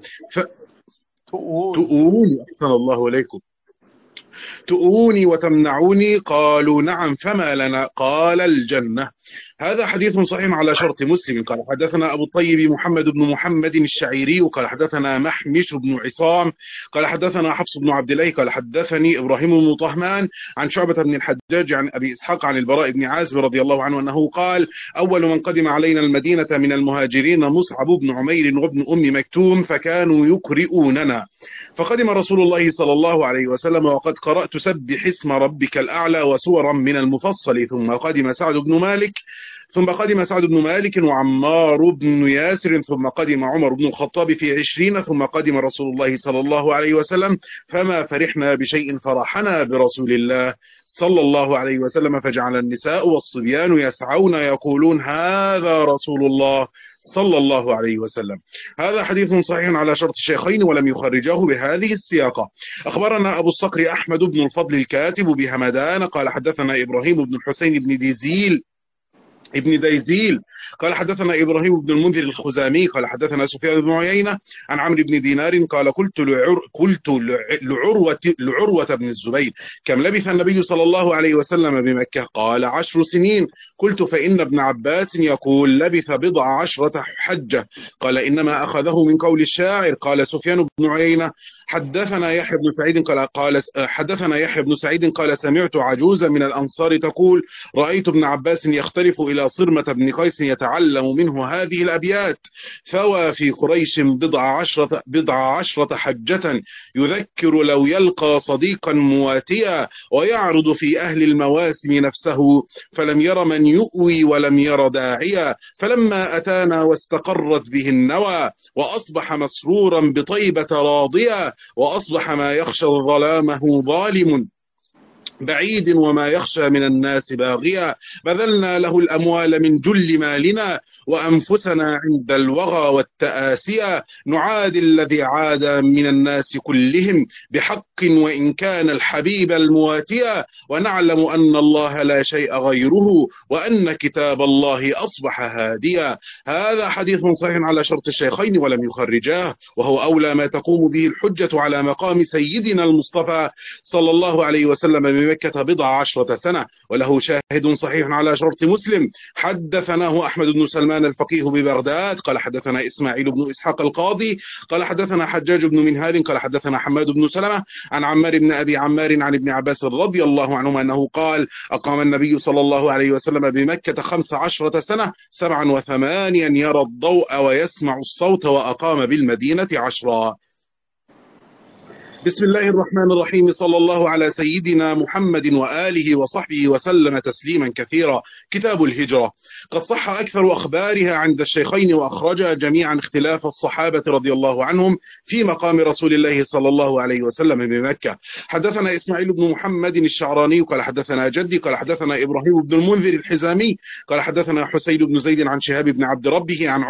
[SPEAKER 3] تؤوني، أحسن الله إليكم، تؤوني وتمنعوني؟ قالوا نعم، فما لنا؟ قال: الجنة. هذا حديث صحيح على شرط مسلم. قال حدثنا أبو الطيب محمد بن محمد الشعيري قال حدثنا محمش بن عصام قال حدثنا حفص بن عبد الله قال حدثني إبراهيم بن طهمان عن شعبة بن الحجاج عن أبي إسحاق عن البراء بن عازب رضي الله عنه أنه قال: أول من قدم علينا المدينة من المهاجرين مصعب بن عمير وابن أم مكتوم، فكانوا يقرئوننا، فقدم رسول الله صلى الله عليه وسلم وقد قرأت سبح اسم ربك الأعلى وسورا من المفصل، ثم قدم سعد بن مالك وعمار بن ياسر، ثم قدم عمر بن الخطاب في 20، ثم قدم رسول الله صلى الله عليه وسلم، فما فرحنا بشيء فرحنا برسول الله صلى الله عليه وسلم، فجعل النساء والصبيان يسعون يقولون: هذا رسول الله صلى الله عليه وسلم. هذا حديث صحيح على شرط الشيخين ولم يخرجاه بهذه السياقة. أخبرنا أبو الصقر أحمد بن الفضل الكاتب بهمدان قال حدثنا إبراهيم بن الحسين بن ديزيل ابن ديزيل قال حدثنا إبراهيم بن المنذر الخزامي قال حدثنا سفيان بن عيينة عن عمرو بن دينار قال قلت لعروة بن الزبير كم لبث النبي صلى الله عليه وسلم بمكة؟ قال 10 سنين. قلت فإن ابن عباس يقول لبث 19 حجة. قال إنما أخذه من قول الشاعر. قال سفيان بن عيينة حدثنا يحيى بن سعيد حدثنا يحيى بن سعيد قال سمعت عجوزا من الأنصار تقول رأيت ابن عباس يختلف إلى صرمة بن قيس يتعلم منه هذه الأبيات: ثوى في قريش بضع عشرة حجة، يذكر لو يلقى صديقا مواتيا، ويعرض في أهل المواسم نفسه، فلم ير من يؤوي ولم ير داعيا، فلما أتانا واستقرت به النوى، وأصبح مسرورا بطيبة راضيا، وأصبح ما يخشى ظلامه ظالم بعيد وما يخشى من الناس باغيا، بذلنا له الأموال من جل مالنا، وأنفسنا عند الوغى والتآسيا، نعادي الذي عاد من الناس كلهم بحق وإن كان الحبيب المواتيا، ونعلم أن الله لا شيء غيره، وأن كتاب الله أصبح هاديا. هذا حديث صحيح على شرط الشيخين ولم يخرجاه، وهو أولى ما تقوم به الحجة على مقام سيدنا المصطفى صلى الله عليه وسلم بمكة 19 سنة، وله شاهد صحيح على شرط مسلم. حدثناه أحمد بن سلمان الفقيه ببغداد قال حدثنا إسماعيل بن إسحاق القاضي قال حدثنا حجاج بن منهال قال حدثنا حماد بن سلمة عن عمار بن أبي عمار عن ابن عباس رضي الله عنهما أنه قال أقام النبي صلى الله عليه وسلم بمكة 15 سنة 7 و8 يرى الضوء ويسمع الصوت، وأقام بالمدينة 10. بسم الله الرحمن الرحيم. صلى الله على سيدنا محمد وآله وصحبه وسلم تسليما كثيرا. كتاب الهجرة. قد صح أكثر أخبارها عند الشيخين، وأخرجها جميعا اختلاف الصحابة رضي الله عنهم في مقام رسول الله صلى الله عليه وسلم بمكة. حدثنا إسماعيل بن محمد الشعراني قال حدثنا جدي قال حدثنا إبراهيم بن المنذر الحزامي قال حدثنا حسين بن زيد عن شهاب بن عبد ربه عن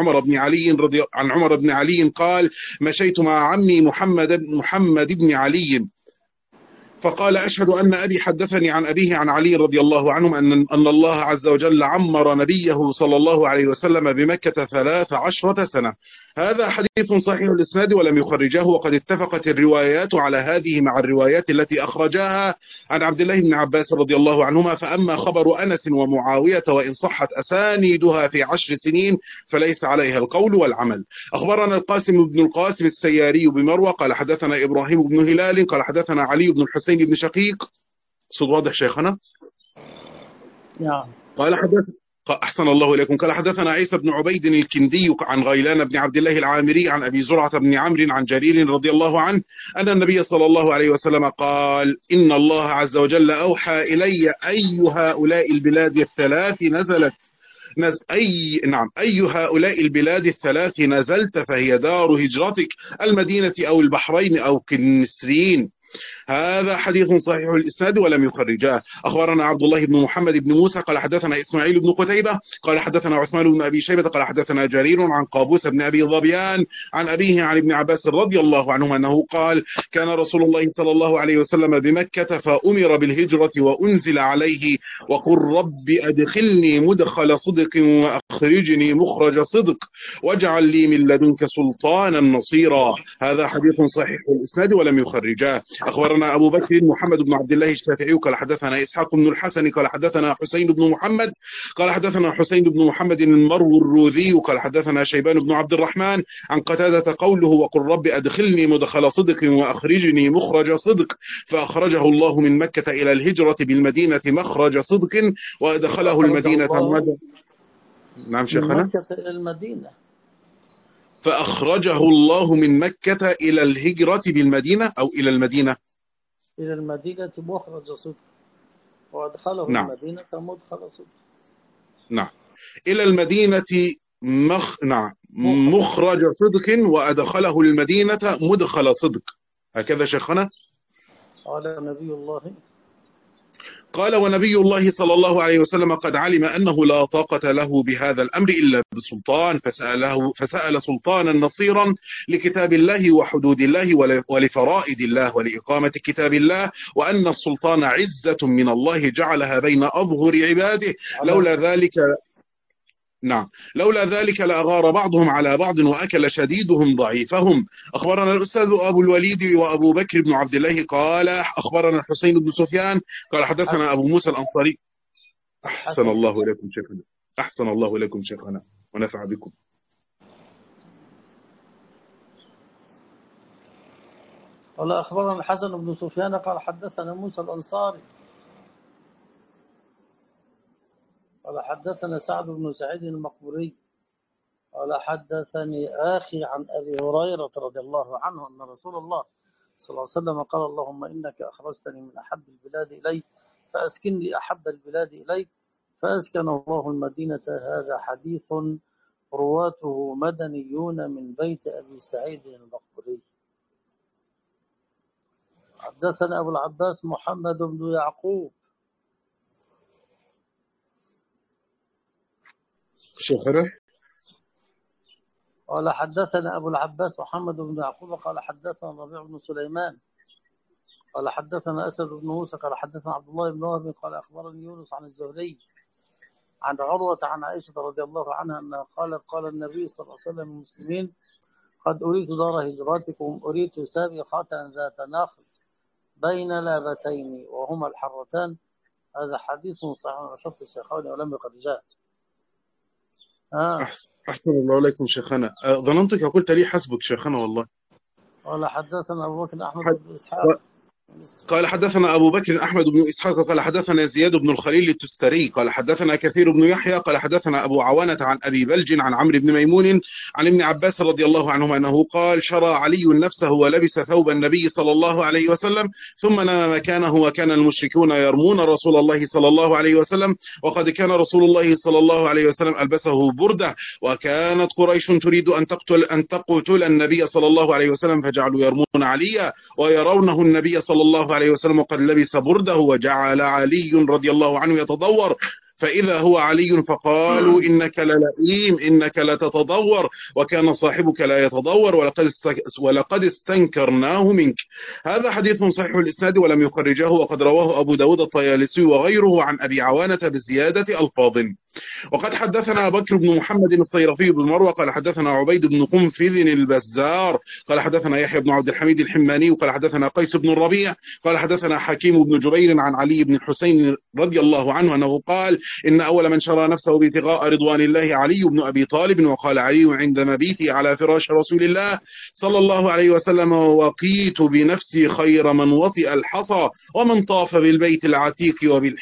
[SPEAKER 3] عمر بن علي قال مشيت مع عمي محمد بن علي فقال أشهد أن أبي حدثني عن أبيه عن علي رضي الله عنهم أن الله عز وجل عمر نبيه صلى الله عليه وسلم بمكة 13 سنة. هذا حديث صحيح الإسناد ولم يخرجاه، وقد اتفقت الروايات على هذه مع الروايات التي أخرجاها عن عبد الله بن عباس رضي الله عنهما. فأما خبر أنس ومعاوية وإن صحت أسانيدها في 10 سنين فليس عليها القول والعمل. أخبرنا القاسم بن القاسم السياري بمروى قال حدثنا إبراهيم بن هلال قال حدثنا علي بن الحسين بن شقيق. صوت واضح شيخنا؟
[SPEAKER 1] نعم.
[SPEAKER 3] قال أحسن الله إليكم. قال حدثنا عيسى بن عبيد الكندي عن غيلان بن عبد الله العامري عن أبي زرعة بن عمرو عن جرير رضي الله عنه أن النبي صلى الله عليه وسلم قال إن الله عز وجل أوحى إلي أي هؤلاء البلاد الثلاث نزلت أي هؤلاء البلاد الثلاث نزلت فهي دار هجرتك، المدينة أو البحرين أو كنسرين. هذا حديث صحيح الإسناد ولم يخرجاه. أخبرنا عبد الله بن محمد بن موسى قال حدثنا إسماعيل بن قتيبة قال حدثنا عثمان بن أبي شيبة قال حدثنا جرير عن قابوس بن أبي ظبيان عن أبيه عن ابن عباس رضي الله عنهما أنه قال كان رسول الله صلى الله عليه وسلم بمكة فأمر بالهجرة وأنزل عليه وقل رب أدخلني مدخل صدق وأخرجني مخرج صدق واجعل لي من لدنك سلطانا نصيرا. هذا حديث صحيح الإسناد ولم يخرجاه. أخبرنا أبو بكر محمد بن عبد الله الشافعي قال حدثنا إسحاق بن الحسن قال حدثنا حسين بن محمد قال حدثنا حسين بن محمد المروذي قال حدثنا شيبان بن عبد الرحمن عن قتادة قوله وقل رب أدخلني مدخل صدق وأخرجني مخرج صدق، فأخرجه الله من مكة إلى الهجرة بالمدينة مخرج صدق وأدخله المدينة نعم شيخنا.
[SPEAKER 1] مكة إلى المدينة.
[SPEAKER 3] فأخرجه الله من مكة إلى الهجرة بالمدينة أو إلى المدينة
[SPEAKER 1] إلى المدينة مخرج صدق وأدخله
[SPEAKER 3] نعم.
[SPEAKER 1] المدينة مدخل صدق.
[SPEAKER 3] نعم إلى المدينة مخرج صدق وأدخله المدينة مدخل صدق. هكذا شيخنا. قال ونبي الله صلى الله عليه وسلم قد علم أنه لا طاقة له بهذا الأمر إلا بسلطان، فسأل سلطانا نصيرا لكتاب الله وحدود الله ولفرائد الله ولإقامة كتاب الله، وأن السلطان عزة من الله جعلها بين أظهر عباده، لولا ذلك نعم. لولا ذلك لأغار بعضهم على بعض وأكل شديدهم ضعيفهم. أخبرنا الأستاذ أبو الوليد وأبو بكر بن عبد الله قال أخبرنا الحسين بن سفيان قال حدثنا أبو موسى الأنصاري. أحسن الله إليكم شيخنا. أحسن الله إليكم شيخنا ونفع بكم.
[SPEAKER 1] قال أخبرنا الحسن بن سفيان قال حدثنا موسى الأنصاري قال حدثنا سعد بن سعيد المقبوري قال حدثني أخي عن أبي هريرة رضي الله عنه أن رسول الله صلى الله عليه وسلم قال اللهم إنك أخرجتني من أحب البلاد إلي فأسكنني أحب البلاد إليك فأسكن الله المدينة. هذا حديث رواته مدنيون من بيت أبي سعيد المقبوري. حدثنا أبو العباس محمد بن يعقوب
[SPEAKER 3] شيخنا
[SPEAKER 1] قال حدثنا أبو العباس محمد بن يعقوب قال حدثنا ربيع بن سليمان قال حدثنا أسد بن موسى قال حدثنا عبد الله بن وهب قال أخبرني يونس عن الزهري عن عروة عن عائشة رضي الله عنها أنها قالت قال النبي صلى الله عليه وسلم للمسلمين قد أريت دار هجراتكم أريت سابقة ذات نخل بين لابتين وهما الحرتان. هذا حديث صحيح عن شرط الشيخين ولم يقد جاء.
[SPEAKER 3] أحسن الله عليكم شيخنا. ظننتك قلت لي حسبك شيخنا والله.
[SPEAKER 1] قال حدثنا أبو بكر أحمد بن إسحاق
[SPEAKER 3] قال حدثنا أبو بكر أحمد بن إسحاق قال حدثنا زياد بن الخليل التستري قال حدثنا كثير بن يحيى قال حدثنا أبو عوانة عن أبي بلج عن عمرو بن ميمون عن ابن عباس رضي الله عنهما أنه قال شرى علي نفسه ولبس ثوب النبي صلى الله عليه وسلم ثم نام مكانه وكان المشركون يرمون رسول الله صلى الله عليه وسلم وقد كان رسول الله صلى الله عليه وسلم ألبسه بردة وكانت قريش تريد أن تقتل النبي صلى الله عليه وسلم فجعلوا يرمون عليا ويرونه النبي صلى الله عليه وسلم وقد لبس برده وجعل علي رضي الله عنه يتضور فإذا هو علي فقالوا إنك للئيم إنك لتتضور وكان صاحبك لا يتضور ولقد استنكرناه منك. هذا حديث صحيح الإسناد ولم يخرجه وقد رواه أبو داود الطيالسي وغيره عن أبي عوانة بزيادة ألفاظ. وقد حدثنا بكر بن محمد الصيرفي بن مروة قال حدثنا عبيد بن قنفذ البزار قال حدثنا يحيى بن عبد الحميد الحماني قال حدثنا قيس بن الربيع قال حدثنا حكيم بن جبير عن علي بن الحسين رضي الله عنه أنه قال إن أول من شرى نفسه ابتغاء رضوان الله علي بن أبي طالب وقال علي عند مبيتي على فراش رسول الله صلى الله عليه وسلم وقيت بنفسي خير من وطئ الحصى ومن طاف بالبيت العتيق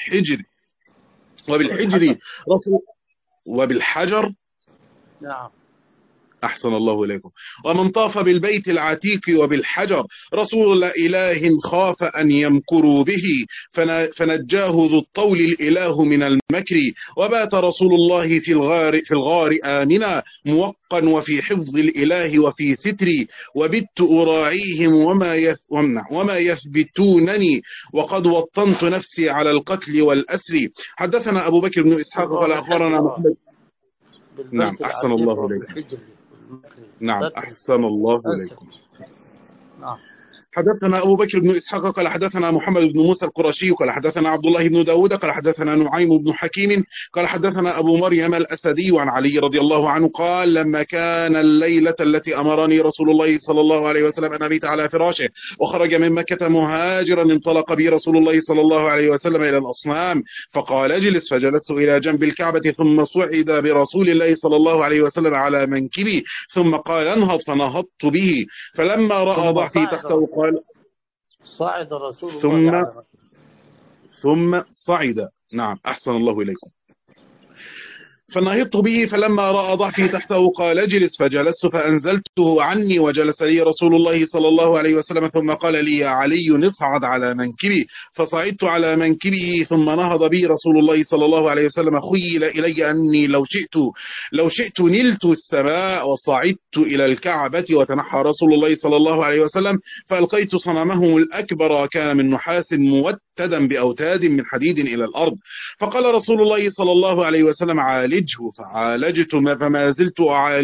[SPEAKER 3] وبالحجر وبالحجر.
[SPEAKER 1] نعم.
[SPEAKER 3] أحسن الله إليكم. ومن طاف بالبيت العتيق وبالحجر رسول إله خاف أن يمكروا به فنجاه ذو الطول الإله من المكر وبات رسول الله في الغار آمنا موقا وفي حفظ الإله وفي ستري وبت أراعيهم وما يثبتونني وقد وطنت نفسي على القتل والأسر. حدثنا أبو بكر بن إسحاق قال أخبرنا محمد. نعم أحسن الله إليكم. نعم أحسن الله إليكم.
[SPEAKER 1] نعم.
[SPEAKER 3] حدثنا أبو بكر بن إسحاق قال حدثنا محمد بن موسى القرشي قال حدثنا عبد الله بن داود قال حدثنا نعيم بن حكيم قال حدثنا أبو مريم الأسدي عن علي رضي الله عنه قال لما كان الليلة التي أمرني رسول الله صلى الله عليه وسلم أن أبيت على فراشه وخرج من مكة مهاجرا انطلق بي رسول الله صلى الله عليه وسلم إلى الأصنام فقال اجلس فجلست إلى جنب الكعبة ثم صعد برسول الله صلى الله عليه وسلم على منكبي ثم قال انهض فنهضت به فلما رأى ضعفي تحته قال
[SPEAKER 1] صعد رسول الله
[SPEAKER 3] ثم صعد. نعم أحسن الله إليكم. فنهضت به فلما رأى ضعفي تحته قال اجلس فجلست فأنزلته عني وجلس لي رسول الله صلى الله عليه وسلم ثم قال لي يا علي اصعد على منكبي فصعدت على منكبه ثم نهض بي رسول الله صلى الله عليه وسلم خيل إلي أني لو شئت نلت السماء وصعدت إلى الكعبة وتنحى رسول الله صلى الله عليه وسلم فألقيت صنمه الأكبر كان من نحاس موتدا بأوتاد من حديد إلى الأرض فقال رسول الله صلى الله عليه وسلم عالجه فعالجت فما زلت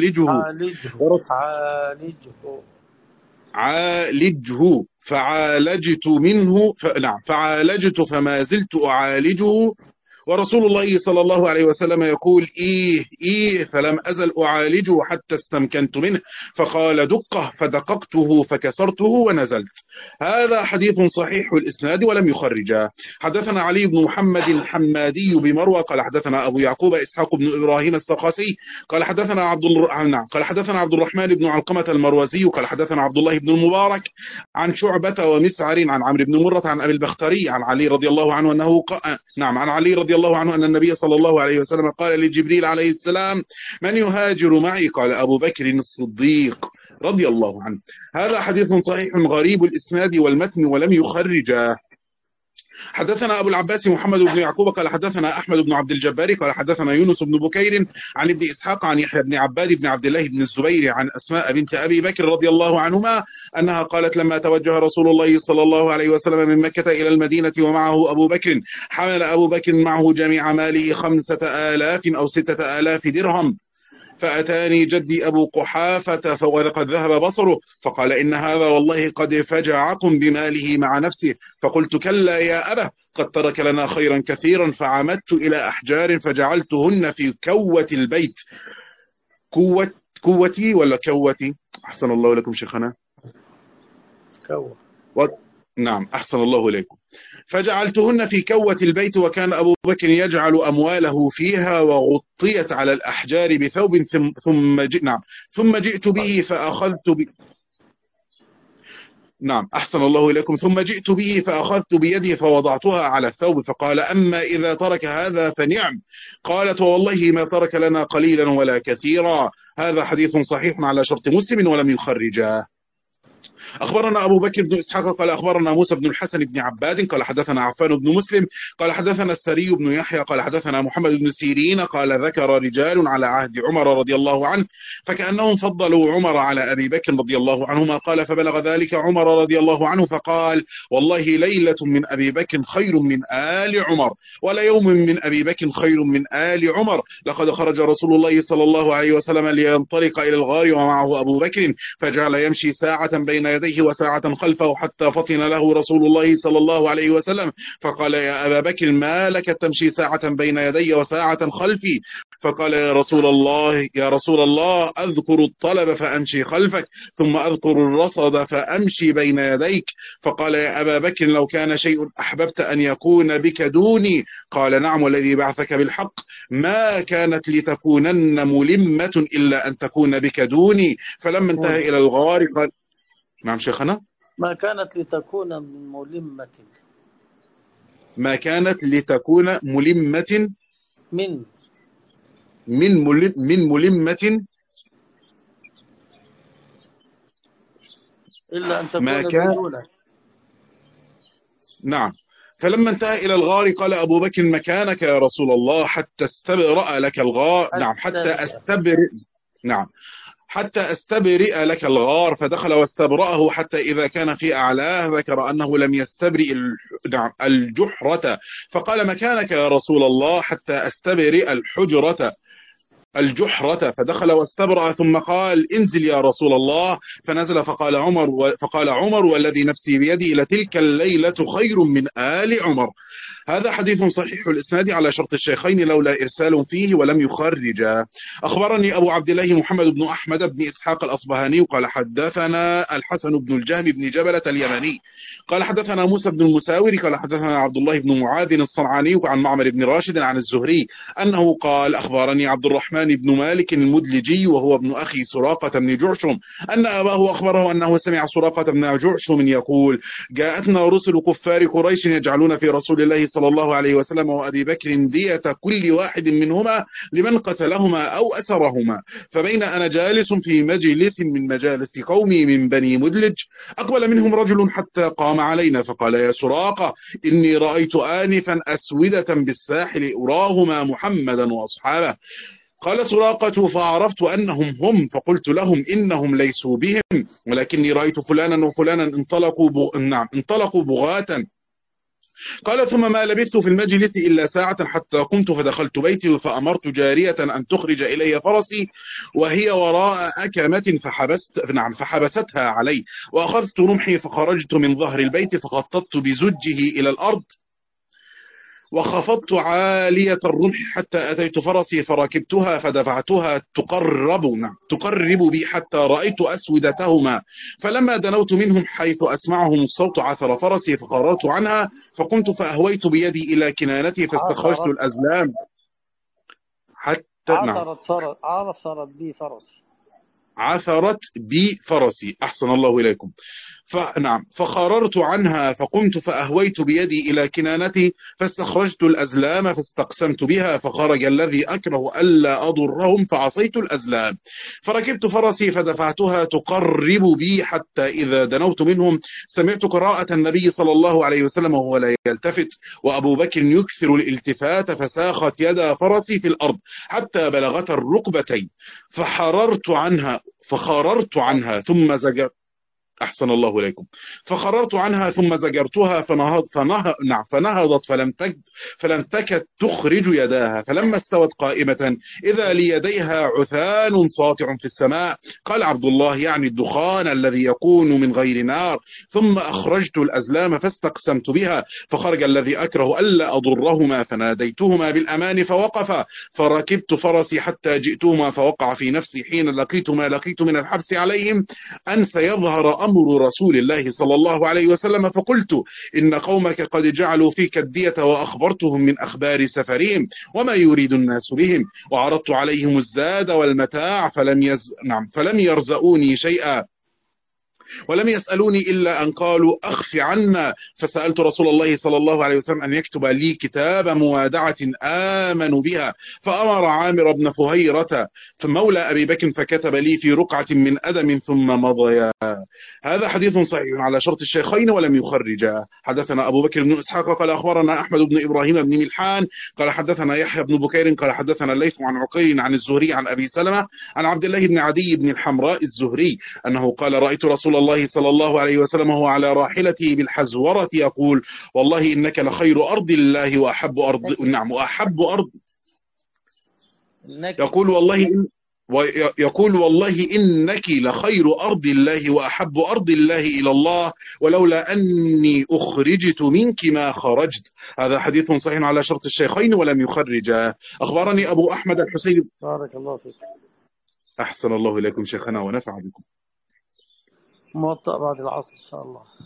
[SPEAKER 3] عالجه فعالجت منه فعالجت فما زلت أعالجه ورسول الله صلى الله عليه وسلم يقول إيه فلم أزل أعالجه حتى استمكنت منه، فقال دقه فدققته فكسرته ونزلت. هذا حديث صحيح الإسناد ولم يخرجه. حدثنا علي بن محمد الحمادي بمروى قال حدثنا أبو يعقوب إسحاق بن إبراهيم السقسي قال حدثنا قال حدثنا عبد الرحمن بن علقمة المروزي قال حدثنا عبد الله بن المبارك عن شعبة ومسعر عن عمرو بن مرة عن أبي البختري عن علي رضي الله عنه أنه عن علي رضي الله عنه أن النبي صلى الله عليه وسلم قال لجبريل عليه السلام: من يهاجر معي؟ قال أبو بكر الصديق رضي الله عنه. هذا حديث صحيح غريب الإسناد والمتن ولم يخرجه. حدثنا أبو العباس محمد بن يعقوب قال حدثنا أحمد بن عبد الجبار قال حدثنا يونس بن بكير عن ابن إسحاق عن يحيى بن عباد بن عبد الله بن الزبير عن أسماء بنت أبي بكر رضي الله عنهما أنها قالت: لما توجه رسول الله صلى الله عليه وسلم من مكة إلى المدينة ومعه أبو بكر، حمل أبو بكر معه جميع ماله 5000 أو 6000 درهم، فأتاني جدي أبو قحافة وقد ذهب بصره فقال: إن هذا والله قد فجعكم بماله مع نفسه. فقلت: كلا يا أبا، قد ترك لنا خيرا كثيرا. فعمدت إلى أحجار فجعلتهن في كوة البيت. كوتي ولا كوتي؟ أحسن الله لكم شيخنا. نعم أحسن الله إليكم. فجعلتهن في كوة البيت، وكان أبو بكر يجعل أمواله فيها، وغطيت على الأحجار بثوب ثم جئت به فأخذت أحسن الله إليكم. ثم جئت به فأخذت بيدي فوضعتها على الثوب، فقال: أما إذا ترك هذا فنعم. قالت: والله ما ترك لنا قليلا ولا كثيرا. هذا حديث صحيح على شرط مسلم ولم يخرجه. أخبرنا أبو بكر بن إسحاق قال أخبرنا موسى بن الحسن بن عباد قال حدثنا عفان بن مسلم قال حدثنا السري بن يحيى قال حدثنا محمد بن سيرين قال ذكر رجال على عهد عمر رضي الله عنه فكأنهم فضلوا عمر على أبي بكر رضي الله عنهما. قال: فبلغ ذلك عمر رضي الله عنه فقال: والله ليلة من أبي بكر خير من آل عمر، ولا يوم من أبي بكر خير من آل عمر. لقد خرج رسول الله صلى الله عليه وسلم لينطلق إلى الغار ومعه أبو بكر، فجعل يمشي ساعة بين يديه وساعة خلفه حتى فطن له رسول الله صلى الله عليه وسلم، فقال: يا أبا بكر ما لك تمشي ساعة بين يدي وساعة خلفي؟ فقال: يا رسول الله أذكر الطلب فأمشي خلفك، ثم أذكر الرصد فأمشي بين يديك. فقال: يا أبا بكر لو كان شيء أحببت أن يكون بك دوني؟ قال: نعم والذي بعثك بالحق، ما كانت لتكونن ملمة إلا أن تكون بك دوني. فلما انتهى إلى الغار قال: نعم شيخنا.
[SPEAKER 1] ما كانت لتكون ملمة.
[SPEAKER 3] ما كانت لتكون ملمة من ملمة
[SPEAKER 1] إلا أن تكون بدونك.
[SPEAKER 3] نعم. فلما انتهى إلى الغار قال أبو بكر: مكانك يا رسول الله حتى استبرأ لك الغار. حتى استبرئ لك الغار. فدخل واستبرأه حتى إذا كان في أعلاه ذكر أنه لم يستبرئ الجحرة، فقال: مكانك يا رسول الله حتى استبرئ الجحرة. فدخل واستبرأ ثم قال: انزل يا رسول الله. فنزل فقال عمر والذي نفسي بيدي لتلك الليلة خير من آل عمر. هذا حديث صحيح الإسناد على شرط الشيخين لولا إرسال فيه ولم يخرجا. أخبرني أبو عبد الله محمد بن أحمد بن إسحاق الأصبهاني قال حدثنا الحسن بن الجهم بن جبلة اليمني قال حدثنا موسى بن المساور قال حدثنا عبد الله بن معاذ الصنعاني عن معمر بن راشد عن الزهري أنه قال: أخبرني عبد الرحمن بن مالك المدلجي وهو ابن أخي سراقة بن جعشم أن أباه أخبره أنه سمع سراقة بن جعشم يقول: جاءتنا رسل كفار قريش يجعلون في رسول الله صلى الله عليه وسلم وأبي بكر دية كل واحد منهما لمن قتلهما أو أسرهما. فبين أنا جالس في مجلس من مجالس قومي من بني مدلج أقبل منهم رجل حتى قام علينا فقال: يا سراقة إني رأيت آنفا أسودة بالساحل أراهما محمدا وأصحابه. قال سراقة: فعرفت أنهم هم، فقلت لهم: إنهم ليسوا بهم ولكني رأيت فلانا وفلانا انطلقوا بغاة. قال: ثم ما لبثت في المجلس إلا ساعة حتى قمت فدخلت بيتي فأمرت جارية أن تخرج إلي فرسي وهي وراء أكمة فحبستها علي، وأخذت رمحي فخرجت من ظهر البيت فخططت بزجه إلى الأرض وخفضت عالية الرمح حتى أتيت فرسي فركبتها فدفعتها تقرب بي حتى رأيت أسودتهما، فلما دنوت منهم حيث أسمعهم الصوت عثر فرسي فخررت عنها، فقمت فأهويت بيدي إلى كنانتي فاستخرجت
[SPEAKER 1] عثرت
[SPEAKER 3] الأزلام حتى
[SPEAKER 1] عثرت بي فرسي.
[SPEAKER 3] عثرت بي فرسي. أحسن الله إليكم. فخررت عنها فقمت فأهويت بيدي إلى كنانتي فاستخرجت الأزلام فاستقسمت بها، فخرج الذي أكره ألا أضرهم فعصيت الأزلام، فركبت فرسي فدفعتها تقرب بي حتى إذا دنوت منهم سمعت قراءة النبي صلى الله عليه وسلم وهو لا يلتفت، وأبو بكر يكثر الالتفات، فساخت يد فرسي في الأرض حتى بلغت الركبتين، فخررت عنها ثم زجرت. أحسن الله إليكم. فخررت عنها ثم زجرتها فنهضت فلم تكد تخرج يداها، فلما استوت قائمة إذا ليديها عثان ساطع في السماء. قال عبد الله يعني الدخان الذي يكون من غير نار. ثم أخرجت الأزلام فاستقسمت بها، فخرج الذي أكره ألا أضرهما فناديتهما بالأمان فوقفا، فركبت فرسي حتى جئتهما، فوقع في نفسي حين لقيت ما لقيت من الحبس عليهم أن سيظهر أمر رسول الله صلى الله عليه وسلم، فقلت إن قومك قد جعلوا فيك الدية وأخبرتهم من أخبار سفرهم وما يريد الناس بهم، وعرضت عليهم الزاد والمتاع فلم يرزقوني شيئا ولم يسألوني إلا أن قالوا أخف عنا، فسألت رسول الله صلى الله عليه وسلم أن يكتب لي كتاب موادعة آمن بها، فأمر عامر بن فهيرة فمولى أبي بكر فكتب لي في رقعة من أدم ثم مضيا. هذا حديث صحيح على شرط الشيخين ولم يخرجا. حدثنا أبو بكر بن إسحاق قال أخبرنا أحمد بن إبراهيم بن ملحان قال حدثنا يحيى بن بكير قال حدثنا الليث عن عقيل عن الزهري عن أبي سلمة عن عبد الله بن عدي بن الحمراء الزهري أنه قال رأيت رسول الله صلى الله عليه وسلم وهو على راحلته بالحزورة يقول والله إنك لخير أرض الله وأحب أرض يقول والله إنك لخير أرض الله وأحب أرض الله إلى الله، ولولا أني أخرجت منك ما خرجت. هذا حديث صحيح على شرط الشيخين ولم يخرجا. أخبرني أبو أحمد الحسين.
[SPEAKER 1] بارك الله فيك.
[SPEAKER 3] أحسن الله إليكم شيخنا ونفع بكم.
[SPEAKER 1] موطأ بعد العصر إن شاء الله.